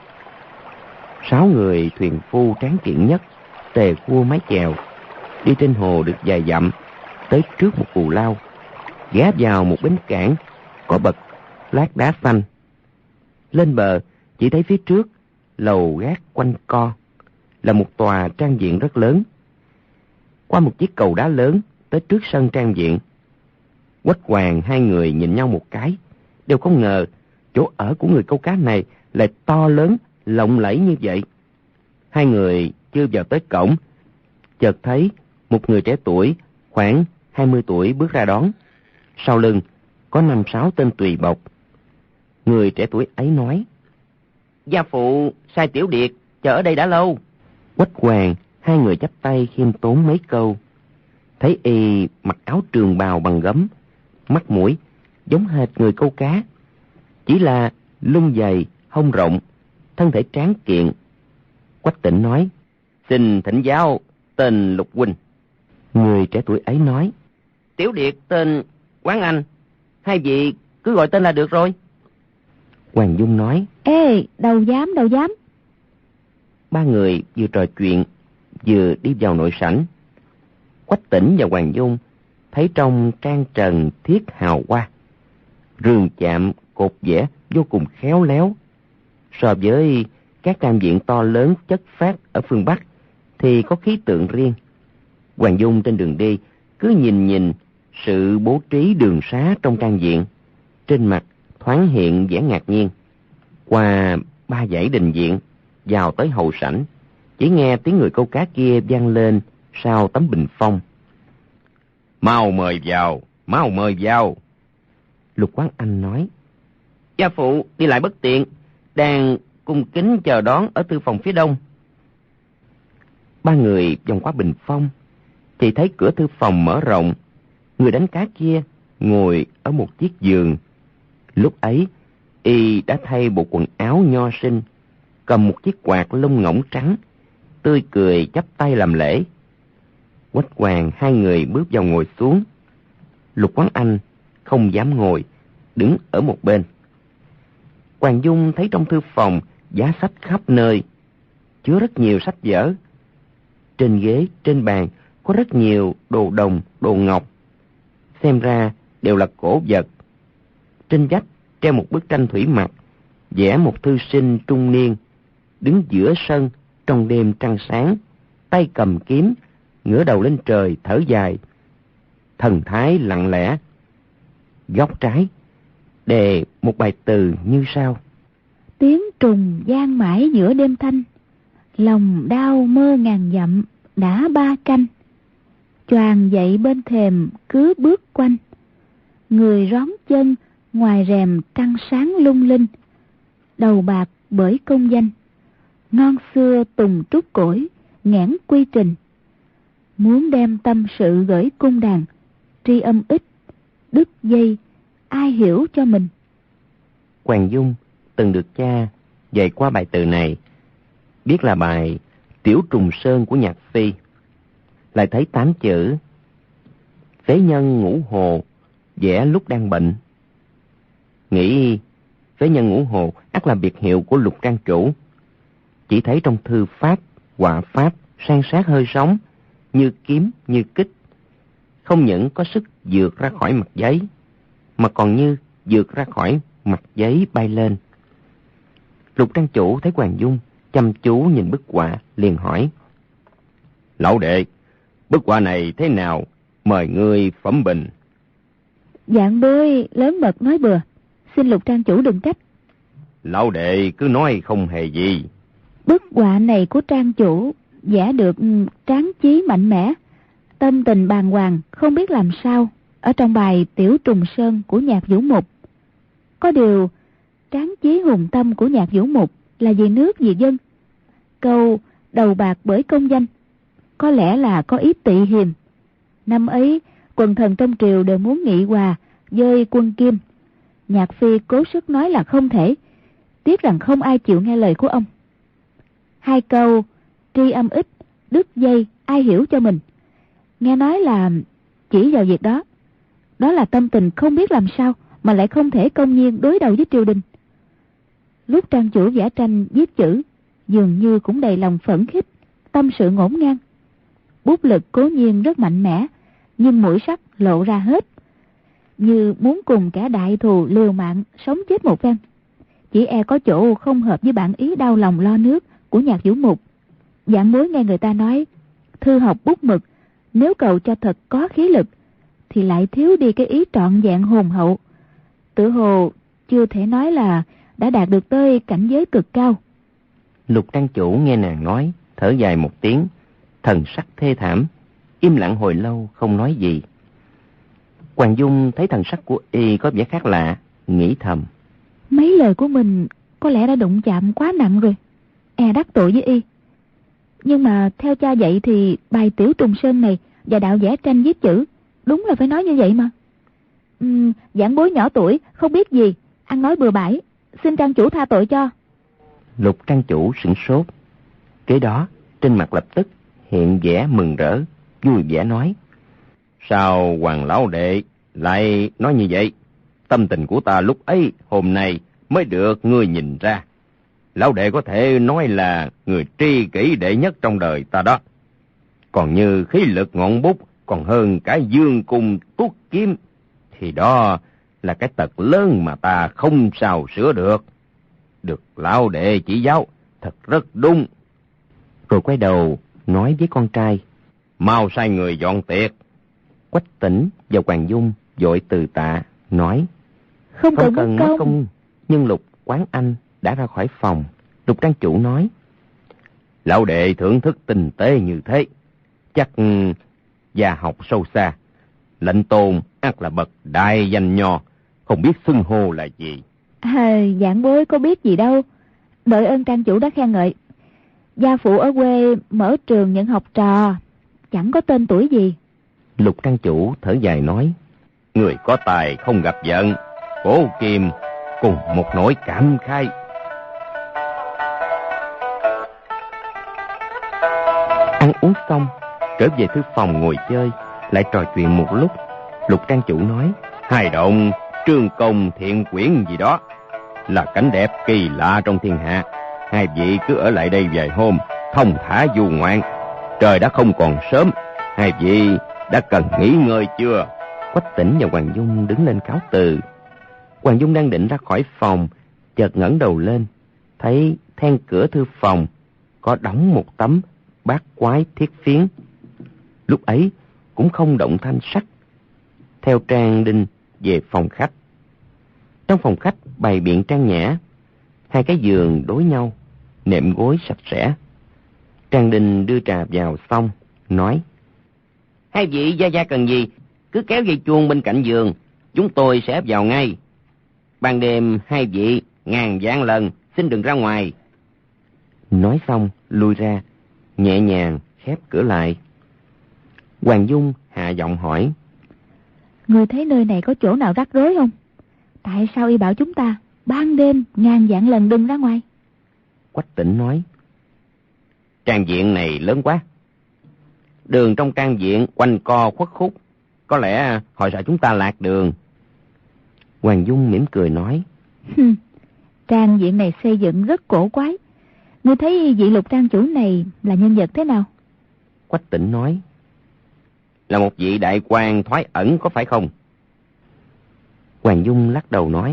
[SPEAKER 2] 6 người thuyền phu tráng kiện nhất, tề cua mái chèo, đi trên hồ được vài dặm, tới trước một cù lao, ghé vào một bến cảng có bậc lát đá xanh. Lên bờ chỉ thấy phía trước lầu gác quanh co, là một tòa trang viện rất lớn. Qua một chiếc cầu đá lớn tới trước sân trang viện. Quách Hoàng hai người nhìn nhau một cái, đều không ngờ chỗ ở của người câu cá này lại to lớn lộng lẫy như vậy. Hai người chưa vào tới cổng, chợt thấy một người trẻ tuổi khoảng 20 tuổi bước ra đón. Sau lưng có 5-6 tên tùy bọc. Người trẻ tuổi ấy nói: gia phụ sai Tiểu Điệt chờ ở đây đã lâu. Quách Hoàng hai người chắp tay khiêm tốn mấy câu. Thấy y mặc áo trường bào bằng gấm, mắt mũi giống hệt người câu cá, chỉ là lưng dày hông rộng, thân thể tráng kiện. Quách Tĩnh nói: xin thỉnh giáo tên Lục huynh. Người trẻ tuổi ấy nói: Tiểu Điệt tên Quán Anh, hai vị cứ gọi tên là được rồi. Hoàng Dung nói:
[SPEAKER 3] Ê, đâu dám.
[SPEAKER 2] Ba người vừa trò chuyện vừa đi vào nội sảnh. Quách Tĩnh và Hoàng Dung thấy trong trang trần thiết hào hoa, rường chạm cột vẽ vô cùng khéo léo. So với các trang viện to lớn chất phát ở phương Bắc thì có khí tượng riêng. Hoàng Dung trên đường đi cứ nhìn sự bố trí đường xá trong trang viện, trên mặt thoáng hiện vẻ ngạc nhiên. Qua 3 dãy đình viện vào tới hậu sảnh, chỉ nghe tiếng người câu cá kia vang lên sau tấm bình phong: mau mời vào. Lục Quán Anh nói: gia phụ đi lại bất tiện, đang cung kính chờ đón ở thư phòng phía đông. 3 người vòng qua bình phong, thì thấy cửa thư phòng mở rộng. Người đánh cá kia ngồi ở một chiếc giường. Lúc ấy, y đã thay bộ quần áo nho sinh, cầm một chiếc quạt lông ngỗng trắng, tươi cười chắp tay làm lễ. Quách Hoàng hai người bước vào ngồi xuống. Lục Quán Anh không dám ngồi, đứng ở một bên. Hoàng Dung thấy trong thư phòng giá sách khắp nơi, chứa rất nhiều sách vở. Trên ghế, trên bàn có rất nhiều đồ đồng, đồ ngọc, xem ra đều là cổ vật. Trên vách treo một bức tranh thủy mặc, vẽ một thư sinh trung niên đứng giữa sân trong đêm trăng sáng, tay cầm kiếm, ngửa đầu lên trời thở dài, thần thái lặng lẽ. Góc trái đề một bài từ như sau:
[SPEAKER 3] Tiếng trùng vang mãi giữa đêm thanh, lòng đau mơ ngàn dặm đã ba canh. Choàng dậy bên thềm cứ bước quanh, người rón chân ngoài rèm trăng sáng lung linh. Đầu bạc bởi công danh, ngon xưa tùng trúc cổi nghẽn quy trình. Muốn đem tâm sự gửi cung đàn, tri âm ít đứt dây ai hiểu cho mình.
[SPEAKER 2] Hoàng Dung từng được cha dạy qua bài từ này, biết là bài Tiểu Trùng Sơn của Nhạc Phi. Lại thấy 8 chữ: phế nhân ngũ hồ, vẽ lúc đang bệnh. Nghĩ phế nhân ngũ hồ ắt là biệt hiệu của Lục trang chủ. Chỉ thấy trong thư pháp, họa pháp san sát hơi sóng, như kiếm như kích, không những có sức vượt ra khỏi mặt giấy, mà còn như vượt ra khỏi mặt giấy bay lên. Lục trang chủ thấy Hoàng Dung chăm chú nhìn bức họa, liền hỏi: Lão đệ, bức họa này thế nào? Mời ngươi phẩm bình.
[SPEAKER 3] Dạng bơi lớn mật nói bừa, xin Lục trang chủ đừng trách.
[SPEAKER 2] Lão đệ cứ nói không hề gì.
[SPEAKER 3] Bức họa này của trang chủ vẽ được tráng chí mạnh mẽ, tâm tình bàng hoàng không biết làm sao, ở trong bài Tiểu Trùng Sơn của Nhạc Vũ Mục. Có điều tráng chí hùng tâm của Nhạc Vũ Mục là vì nước vì dân. Câu đầu bạc bởi công danh có lẽ là có ý tị hiềm. Năm ấy quần thần trong triều đều muốn nghị hòa với quân Kim. Nhạc Phi cố sức nói là không thể, tiếc rằng không ai chịu nghe lời của ông. Hai câu tri âm ít đứt dây ai hiểu cho mình, nghe nói là chỉ vào việc đó. Đó là tâm tình không biết làm sao mà lại không thể công nhiên đối đầu với triều đình. Lúc trang chủ vẽ tranh viết chữ, dường như cũng đầy lòng phẫn khích, tâm sự ngổn ngang. Bút lực cố nhiên rất mạnh mẽ, nhưng mũi sắc lộ ra hết, như muốn cùng cả đại thù liều mạng sống chết một phen. Chỉ e có chỗ không hợp với bản ý đau lòng lo nước của Nhạc Vũ Mục. Dạng mối nghe người ta nói thư học bút mực, nếu cầu cho thật có khí lực thì lại thiếu đi cái ý trọn vẹn hồn hậu. Tự hồ chưa thể nói là đã đạt được tới cảnh giới cực cao.
[SPEAKER 2] Lục trang chủ nghe nàng nói, thở dài một tiếng, thần sắc thê thảm, im lặng hồi lâu không nói gì. Hoàng Dung thấy thần sắc của y có vẻ khác lạ, nghĩ thầm:
[SPEAKER 3] Mấy lời của mình có lẽ đã đụng chạm quá nặng rồi, e đắc tội với y. Nhưng mà theo cha dạy thì bài Tiểu Trùng Sơn này và đạo vẽ tranh viết chữ đúng là phải nói như vậy mà. Giảng bối nhỏ tuổi không biết gì, ăn nói bừa bãi, xin trang chủ tha tội cho.
[SPEAKER 2] Lục trang chủ sửng sốt, kế đó trên mặt lập tức hiện vẻ mừng rỡ, vui vẻ nói: Sao Hoàng lão đệ lại nói như vậy? Tâm tình của ta lúc ấy hôm nay mới được ngươi nhìn ra. Lão đệ có thể nói là người tri kỷ đệ nhất trong đời ta đó. Còn như khí lực ngọn bút còn hơn cả dương cung tuốt kiếm, thì đó là cái tật lớn mà ta không sao sửa được. Được lão đệ chỉ giáo thật rất đúng. Rồi quay đầu nói với con trai: Mau sai người dọn tiệc. Quách Tĩnh và Hoàng Dung vội từ tạ, nói: Không cần mất công. Nhưng Lục Quán Anh đã ra khỏi phòng. Lục trang chủ nói: Lão đệ thưởng thức tinh tế như thế, chắc gia học sâu xa. Lệnh tôn ắt là bậc đại danh nho, không biết xưng hô là gì.
[SPEAKER 3] Giảng bối có biết gì đâu, đợi ơn trang chủ đã khen ngợi. Gia phụ ở quê mở trường nhận học trò, chẳng có tên tuổi gì.
[SPEAKER 2] Lục trang chủ thở dài nói: Người có tài không gặp giận, Cố Kim cùng một nỗi cảm khai. Ăn uống xong, trở về thư phòng ngồi chơi, lại trò chuyện một lúc. Lục trang chủ nói: Hài động, trương công, thiện quyển gì đó là cảnh đẹp kỳ lạ trong thiên hạ. Hai vị cứ ở lại đây vài hôm, thông thả du ngoạn. Trời đã không còn sớm, hai vị đã cần nghỉ ngơi chưa? Quách Tĩnh và Hoàng Dung đứng lên cáo từ. Hoàng Dung đang định ra khỏi phòng, chợt ngẩng đầu lên, thấy then cửa thư phòng có đóng một tấm bát quái thiết phiến. Lúc ấy cũng không động thanh sắc, theo Trang Đinh về phòng khách. Trong phòng khách bày biện trang nhã, hai cái giường đối nhau, nệm gối sạch sẽ. Trang Đinh đưa trà vào xong, nói: Hai vị gia gia cần gì, cứ kéo dây chuông bên cạnh giường, chúng tôi sẽ vào ngay. Ban đêm hai vị ngàn vạn lần xin đừng ra ngoài. Nói xong lui ra, nhẹ nhàng khép cửa lại. Hoàng Dung hạ giọng hỏi:
[SPEAKER 3] Người thấy nơi này có chỗ nào rắc rối không? Tại sao y bảo chúng ta ban đêm ngàn vạn lần đừng ra ngoài?
[SPEAKER 2] Quách Tĩnh nói: Trang viện này lớn quá, đường trong trang viện quanh co khuất khúc, có lẽ họ sợ chúng ta lạc đường. Hoàng Dung mỉm cười nói:
[SPEAKER 3] Trang viện này xây dựng rất cổ quái. Ngươi thấy vị Lục trang chủ này là nhân vật thế nào?
[SPEAKER 2] Quách Tĩnh nói: Là một vị đại quan thoái ẩn, có phải không? Hoàng Dung lắc đầu nói: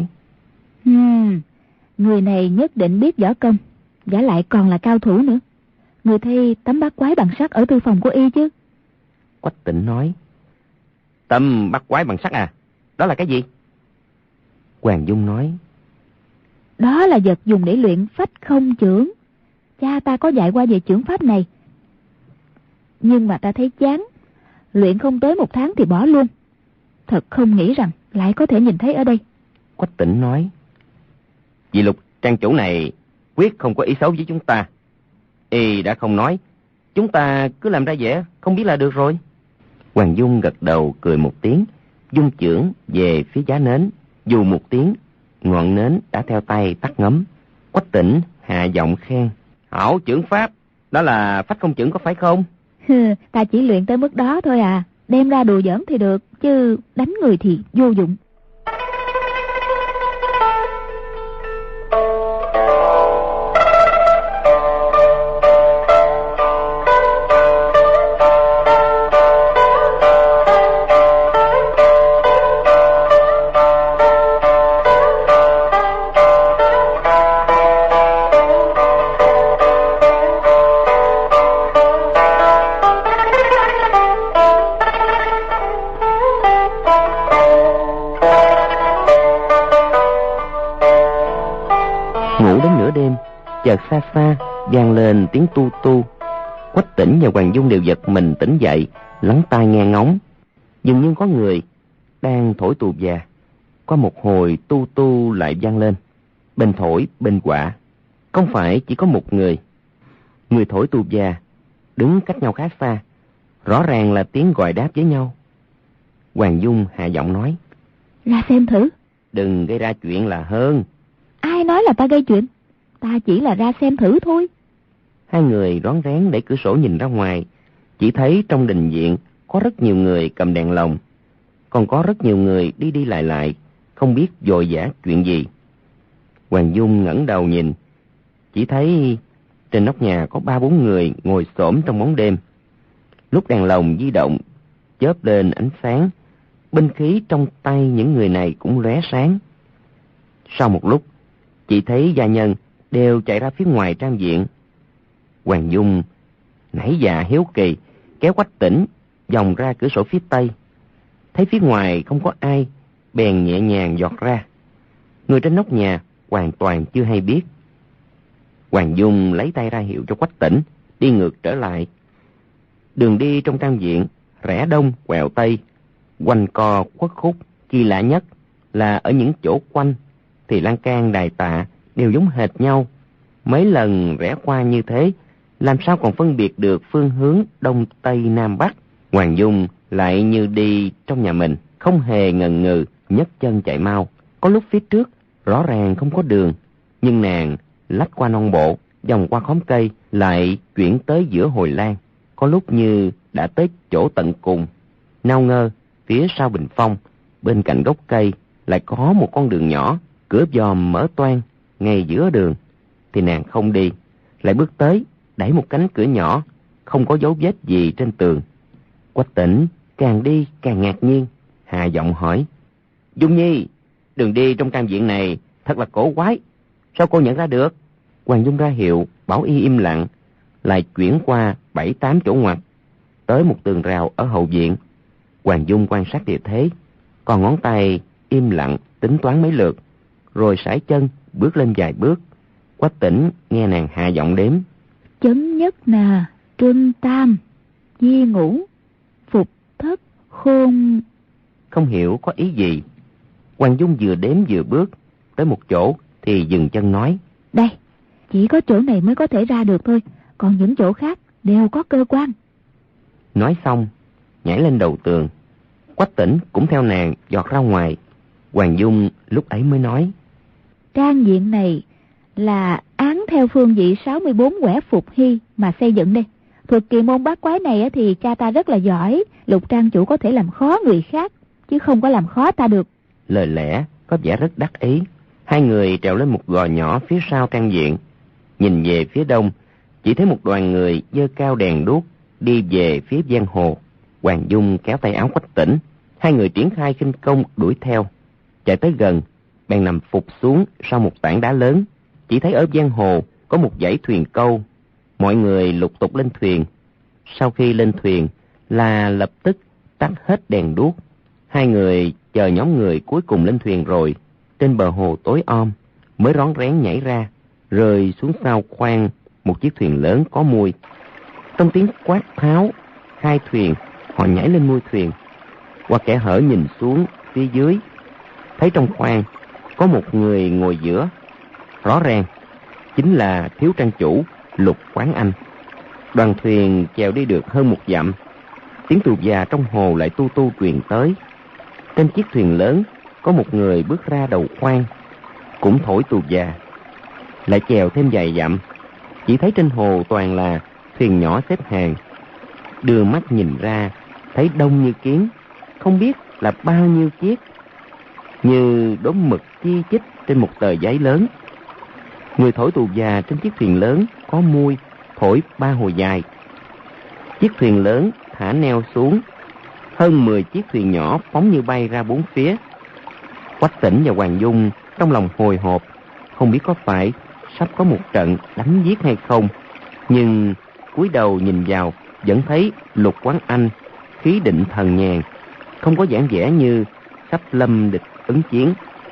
[SPEAKER 3] Người này nhất định biết võ công, vả lại còn là cao thủ nữa. Người thấy tấm bát quái bằng sắt ở thư phòng của y chứ?
[SPEAKER 2] Quách Tĩnh nói: Tấm bát quái bằng sắt à? Đó là cái gì? Hoàng Dung nói:
[SPEAKER 3] Đó là vật dùng để luyện phách không chưởng. Cha ta có dạy qua về chưởng pháp này, nhưng mà ta thấy chán, luyện không tới 1 tháng thì bỏ luôn. Thật không nghĩ rằng lại có thể nhìn thấy ở đây.
[SPEAKER 2] Quách Tĩnh nói: Vị Lục trang chủ này quyết không có ý xấu với chúng ta. Y đã không nói, chúng ta cứ làm ra vẻ không biết là được rồi. Hoàng Dung gật đầu cười một tiếng, dung chưởng về phía giá nến, dù một tiếng, ngọn nến đã theo tay tắt ngấm. Quách Tĩnh hạ giọng khen: Hảo chưởng pháp, đó là phách không chưởng có phải không?
[SPEAKER 3] Ta chỉ luyện tới mức đó thôi à, đem ra đùa giỡn thì được, chứ đánh người thì vô dụng.
[SPEAKER 2] Chợt xa xa vang lên tiếng tu tu. Quách Tĩnh và Hoàng Dung đều giật mình tỉnh dậy, lắng tai nghe ngóng. Dường như có người đang thổi tù già. Qua một hồi tu tu lại vang lên, bên thổi bên quạ. Không phải chỉ có một người. Người thổi tù già đứng cách nhau khá xa, rõ ràng là tiếng gọi đáp với nhau. Hoàng Dung hạ giọng nói:
[SPEAKER 3] Là xem thử.
[SPEAKER 2] Đừng gây ra chuyện là hơn.
[SPEAKER 3] Ai nói là ta gây chuyện? Ta chỉ là ra xem thử thôi.
[SPEAKER 2] Hai người rón rén đẩy cửa sổ nhìn ra ngoài, chỉ thấy trong đình viện có rất nhiều người cầm đèn lồng, còn có rất nhiều người đi đi lại lại, không biết vội vã chuyện gì. Hoàng Dung ngẩng đầu nhìn, chỉ thấy trên nóc nhà có 3-4 người ngồi xổm trong bóng đêm. Lúc đèn lồng di động, chớp lên ánh sáng, binh khí trong tay những người này cũng lóe sáng. Sau một lúc, chỉ thấy gia nhân đều chạy ra phía ngoài trang viện. Hoàng Dung nảy dạ hiếu kỳ, kéo Quách Tĩnh vòng ra cửa sổ phía tây. Thấy phía ngoài không có ai, bèn nhẹ nhàng giọt ra. Người trên nóc nhà hoàn toàn chưa hay biết. Hoàng Dung lấy tay ra hiệu cho Quách Tĩnh đi ngược trở lại. Đường đi trong trang viện rẽ đông quẹo tây, quanh co khuất khúc. Kỳ lạ nhất là ở những chỗ quanh thì lan can đài tạ đều giống hệt nhau. Mấy lần rẽ qua như thế làm sao còn phân biệt được phương hướng đông tây nam bắc. Hoàng Dung lại như đi trong nhà mình, không hề ngần ngừ, nhấc chân chạy mau. Có lúc phía trước rõ ràng không có đường, nhưng nàng lách qua non bộ, vòng qua khóm cây, lại chuyển tới giữa hồi lan. Có lúc như đã tới chỗ tận cùng. Nào ngờ phía sau bình phong, bên cạnh gốc cây lại có một con đường nhỏ, cửa giòm mở toang ngay giữa đường. Thì nàng không đi, lại bước tới đẩy một cánh cửa nhỏ, không có dấu vết gì trên tường. Quách Tĩnh càng đi càng ngạc nhiên, hạ giọng hỏi: Dung Nhi, đường đi trong căn viện này thật là cổ quái, sao cô nhận ra được? Hoàng Dung ra hiệu bảo y im lặng, lại chuyển qua 7-8 chỗ ngoặt, tới một tường rào ở hậu viện. Hoàng Dung quan sát địa thế, còn ngón tay im lặng tính toán mấy lượt, rồi sải chân bước lên vài bước. Quách Tĩnh nghe nàng hạ giọng đếm:
[SPEAKER 3] Chấm nhất nà, trinh tam, di ngũ, phục thất, khôn.
[SPEAKER 2] Không hiểu có ý gì. Hoàng Dung vừa đếm vừa bước tới một chỗ thì dừng chân nói:
[SPEAKER 3] Đây, chỉ có chỗ này mới có thể ra được thôi, còn những chỗ khác đều có cơ quan.
[SPEAKER 2] Nói xong nhảy lên đầu tường. Quách Tĩnh cũng theo nàng giọt ra ngoài. Hoàng Dung lúc ấy mới nói:
[SPEAKER 3] Trang viện này là án theo phương vị 64 quẻ phục hy mà xây dựng đây. Thuật kỳ môn bát quái này thì cha ta rất là giỏi, Lục trang chủ có thể làm khó người khác, chứ không có làm khó ta được.
[SPEAKER 2] Lời lẽ có vẻ rất đắc ý. Hai người trèo lên một gò nhỏ phía sau trang viện, nhìn về phía đông, chỉ thấy một đoàn người giơ cao đèn đuốc đi về phía ven hồ. Hoàng Dung kéo tay áo Quách Tĩnh, hai người triển khai khinh công đuổi theo. Chạy tới gần, bèn nằm phục xuống sau một tảng đá lớn. Chỉ thấy ở ven hồ có một dãy thuyền câu. Mọi người lục tục lên thuyền. Sau khi lên thuyền là lập tức tắt hết đèn đuốc. Hai người chờ nhóm người cuối cùng lên thuyền rồi, trên bờ hồ tối om mới rón rén nhảy ra, rơi xuống sau khoang một chiếc thuyền lớn có mui. Trong tiếng quát tháo khai thuyền, họ nhảy lên mui thuyền. Qua kẽ hở nhìn xuống phía dưới, thấy trong khoang có một người ngồi giữa, rõ ràng chính là thiếu trang chủ Lục Quán Anh. Đoàn thuyền chèo đi được hơn một dặm, tiếng tù già trong hồ lại tu tu truyền tới. Trên chiếc thuyền lớn có một người bước ra đầu khoang, cũng thổi tù già. Lại chèo thêm vài dặm, chỉ thấy trên hồ toàn là thuyền nhỏ xếp hàng. Đưa mắt nhìn ra, thấy đông như kiến, không biết là bao nhiêu chiếc, như đốm mực chi chít trên một tờ giấy lớn. Người thổi tù già trên chiếc thuyền lớn có mui, thổi 3 hồi dài. Chiếc thuyền lớn thả neo xuống, hơn 10 chiếc thuyền nhỏ phóng như bay ra bốn phía. Quách Tĩnh và Hoàng Dung trong lòng hồi hộp, không biết có phải sắp có một trận đánh giết hay không. Nhưng cúi đầu nhìn vào, vẫn thấy Lục Quán Anh khí định thần nhàn, không có dáng vẻ như sắp lâm địch ứng chiến.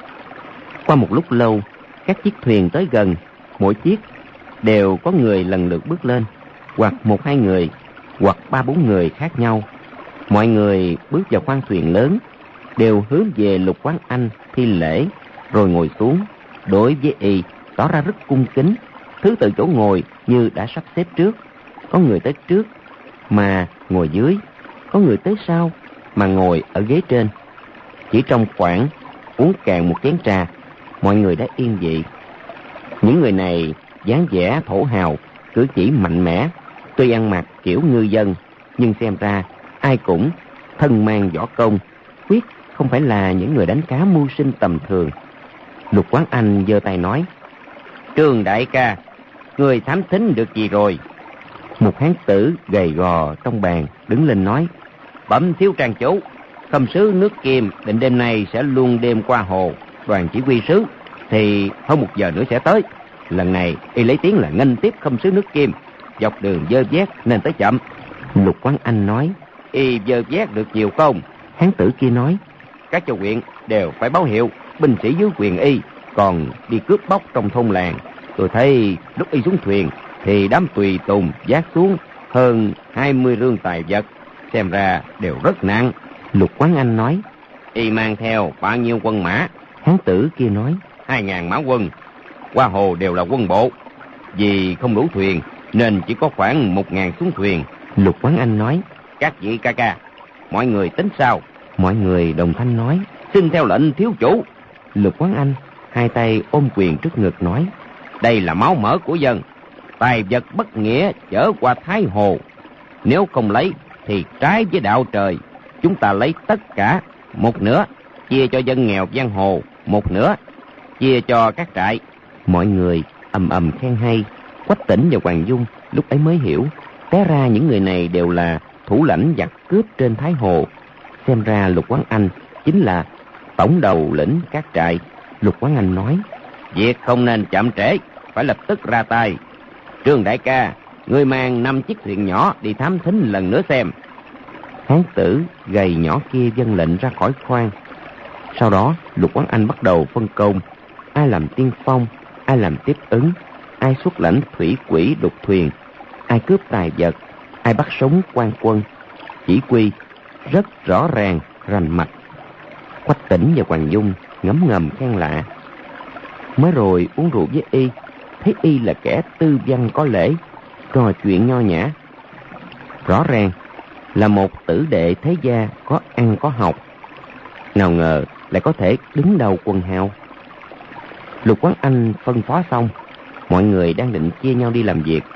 [SPEAKER 2] Qua một lúc lâu, các chiếc thuyền tới gần, mỗi chiếc đều có người lần lượt bước lên, hoặc 1-2 người, hoặc 3-4 người khác nhau. Mọi người bước vào khoang thuyền lớn đều hướng về Lục Quán Anh thi lễ, rồi ngồi xuống. Đối với y tỏ ra rất cung kính, thứ tự chỗ ngồi như đã sắp xếp trước. Có người tới trước mà ngồi dưới, có người tới sau mà ngồi ở ghế trên. Chỉ trong khoảng uống cạn một chén trà, mọi người đã yên vị. Những người này dáng vẻ thổ hào, cử chỉ mạnh mẽ, tuy ăn mặc kiểu ngư dân, nhưng xem ra ai cũng thân mang võ công, quyết không phải là những người đánh cá mưu sinh tầm thường. Lục Quán Anh giơ tay nói: Trương đại ca, người thám thính được gì rồi? Một hán tử gầy gò trong bàn đứng lên nói: Bẩm thiếu trang chủ, khâm sứ nước Kim định đêm nay sẽ luôn đêm qua hồ. Đoàn chỉ huy sứ thì hơn 1 giờ nữa sẽ tới. Lần này y lấy tiếng là nghênh tiếp khâm sứ nước Kim, dọc đường dơ vét nên tới chậm. Lục Quán Anh nói: Y dơ vét được nhiều không? Hán tử kia nói: Các châu huyện đều phải báo hiệu, binh sĩ dưới quyền y còn đi cướp bóc trong thôn làng. Tôi thấy lúc y xuống thuyền thì đám tùy tùng vác xuống hơn 20 rương tài vật, xem ra đều rất nặng. Lục Quán Anh nói: Y mang theo bao nhiêu quân mã? Hán tử kia nói: 2.000 mã quân, qua hồ đều là quân bộ. Vì không đủ thuyền nên chỉ có khoảng 1.000 xuống thuyền. Lục Quán Anh nói: Các vị ca ca, mọi người tính sao? Mọi người đồng thanh nói: Xin theo lệnh thiếu chủ. Lục Quán Anh hai tay ôm quyền trước ngực nói: Đây là máu mỡ của dân, tài vật bất nghĩa chở qua Thái Hồ, nếu không lấy thì trái với đạo trời. Chúng ta lấy tất cả, một nửa chia cho dân nghèo giang hồ, một nửa chia cho các trại. Mọi người ầm ầm khen hay. Quách Tĩnh và Hoàng Dung lúc ấy mới hiểu, té ra những người này đều là thủ lãnh giặc cướp trên Thái Hồ. Xem ra Lục Quán Anh chính là tổng đầu lĩnh các trại. Lục Quán Anh nói: Việc không nên chậm trễ, phải lập tức ra tay. Trương đại ca, ngươi mang 5 chiếc thuyền nhỏ đi thám thính lần nữa xem. Hán tử gầy nhỏ kia vâng lệnh ra khỏi khoang. Sau đó Lục Quán Anh bắt đầu phân công, ai làm tiên phong, ai làm tiếp ứng, ai xuất lãnh thủy quỷ đục thuyền, ai cướp tài vật, ai bắt sống quan quân. Chỉ quy rất rõ ràng, rành mạch. Quách Tĩnh và Hoàng Dung ngấm ngầm khen lạ. Mới rồi uống rượu với y, thấy y là kẻ tư văn có lễ, trò chuyện nho nhã. Rõ ràng là một tử đệ thế gia có ăn có học. Nào ngờ lại có thể đứng đầu quần hào. Lục Quán Anh phân phó xong, mọi người đang định chia nhau đi làm việc.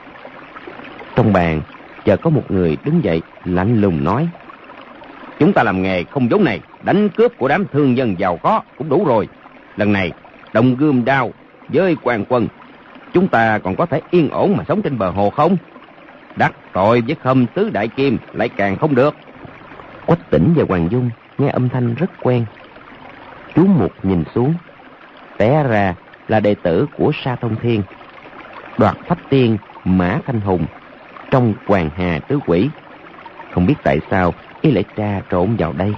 [SPEAKER 2] Trong bàn chợt có một người đứng dậy lạnh lùng nói: Chúng ta làm nghề không giống này, đánh cướp của đám thương nhân giàu có cũng đủ rồi. Lần này động gươm đao với quan quân, chúng ta còn có thể yên ổn mà sống trên bờ hồ không? Đắc tội với Khâm Sứ Đại Kim lại càng không được. Quách Tĩnh và Hoàng Dung nghe âm thanh rất quen. Chú Mục nhìn xuống, té ra là đệ tử của Sa Thông Thiên, Đoạt Pháp Tiên Mã Thanh Hùng trong Hoàng Hà Tứ Quỷ. Không biết tại sao y lại trà trộn vào đây.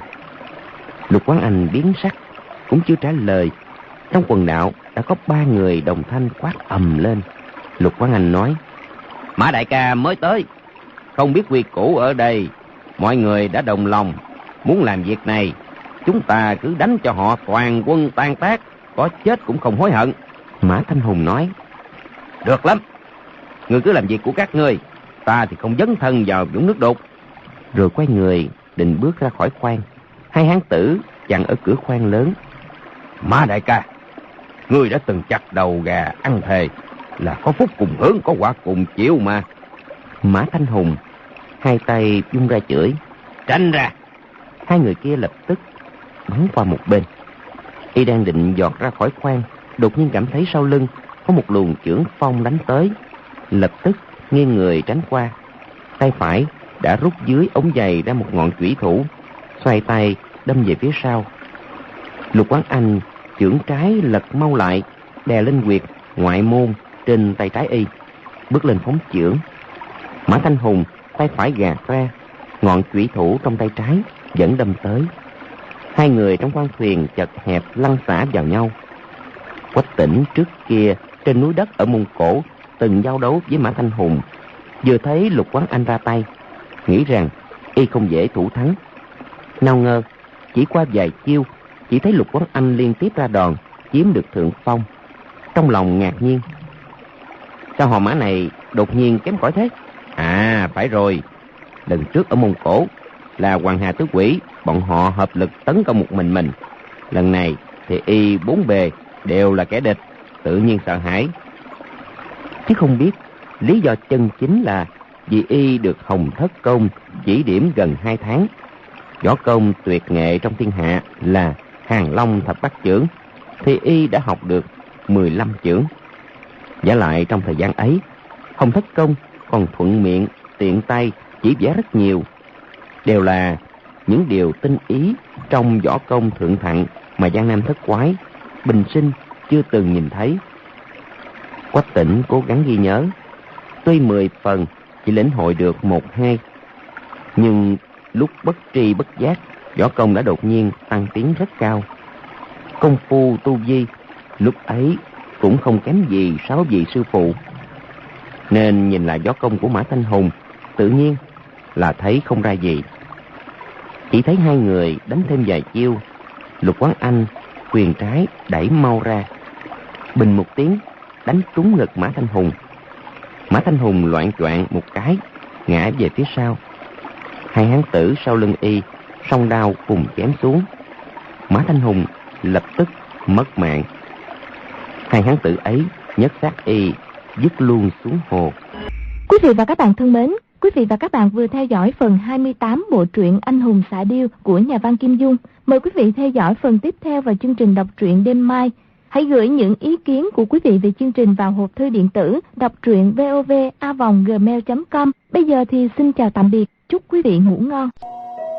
[SPEAKER 2] Lục Quán Anh biến sắc, cũng chưa trả lời. Trong quần đạo đã có 3 người đồng thanh quát ầm lên. Lục Quán Anh nói: Mã đại ca mới tới, không biết quy củ ở đây. Mọi người đã đồng lòng muốn làm việc này, chúng ta cứ đánh cho họ toàn quân tan tác, có chết cũng không hối hận. Mã Thanh Hùng nói: Được lắm, ngươi cứ làm việc của các ngươi, ta thì không dấn thân vào vũng nước đục. Rồi quay người định bước ra khỏi khoang. Hai hán tử chặn ở cửa khoang lớn: Mã đại ca, ngươi đã từng chặt đầu gà ăn thề là có phúc cùng hướng, có quả cùng chịu mà. Mã Thanh Hùng hai tay vung ra chửi: Tránh ra! Hai người kia lập tức bắn qua một bên. Y đang định giọt ra khỏi khoang, đột nhiên cảm thấy sau lưng có một luồng chưởng phong đánh tới. Lập tức nghiêng người tránh qua. Tay phải đã rút dưới ống giày ra một ngọn chủy thủ, xoay tay đâm về phía sau. Lục Quán Anh chưởng trái lật mau lại, đè lên huyệt ngoại môn trên tay trái y, bước lên phóng chưởng. Mã Thanh Hùng tay phải gạt ra, ngọn chủy thủ trong tay trái vẫn đâm tới. Hai người trong khoang thuyền chật hẹp lăn xả vào nhau. Quách Tĩnh trước kia trên núi đất ở Mông Cổ từng giao đấu với Mã Thanh Hùng, vừa thấy Lục Quán Anh ra tay, nghĩ rằng y không dễ thủ thắng. Nào ngờ chỉ qua vài chiêu, chỉ thấy Lục Quán Anh liên tiếp ra đòn, chiếm được thượng phong. Trong lòng ngạc nhiên, sao họ Mã này đột nhiên kém cỏi thế? À phải rồi, lần trước ở Mông Cổ là Hoàng Hà Tứ Quỷ, bọn họ hợp lực tấn công một mình. Lần này thì y bốn bề đều là kẻ địch, tự nhiên sợ hãi. Chứ không biết lý do chân chính là vì y được Hồng Thất Công chỉ điểm gần 2 tháng. Võ công tuyệt nghệ trong thiên hạ là Hàng Long Thập Bát Chưởng, thì y đã học được 15 chưởng. Giả lại trong thời gian ấy, Hồng Thất Công còn thuận miệng tiện tay chỉ vẽ rất nhiều, đều là những điều tinh ý trong võ công thượng thặng mà Giang Nam thất quái bình sinh chưa từng nhìn thấy. Quách Tĩnh cố gắng ghi nhớ, tuy 10 phần chỉ lĩnh hội được 1-2, nhưng lúc bất tri bất giác, võ công đã đột nhiên tăng tiến rất cao. Công phu tu vi lúc ấy cũng không kém gì 6 vị sư phụ, nên nhìn lại võ công của Mã Thanh Hùng tự nhiên là thấy không ra gì. Chỉ thấy hai người đánh thêm vài chiêu, Lục Quán Anh quyền trái đẩy mau ra, bình một tiếng đánh trúng ngực Mã Thanh Hùng. Mã Thanh Hùng loạng choạng một cái, ngã về phía sau. Hai hán tử sau lưng y song đao cùng chém xuống. Mã Thanh Hùng lập tức mất mạng. Hai hán tử ấy nhấc xác y dứt luôn xuống hồ.
[SPEAKER 1] Quý vị và các bạn thân mến, quý vị và các bạn vừa theo dõi phần 28 bộ truyện Anh hùng xạ điêu của nhà văn Kim Dung. Mời quý vị theo dõi phần tiếp theo vào chương trình đọc truyện đêm mai. Hãy gửi những ý kiến của quý vị về chương trình vào hộp thư điện tử đọc truyện vov@gmail.com. Bây giờ thì xin chào tạm biệt, chúc quý vị ngủ ngon.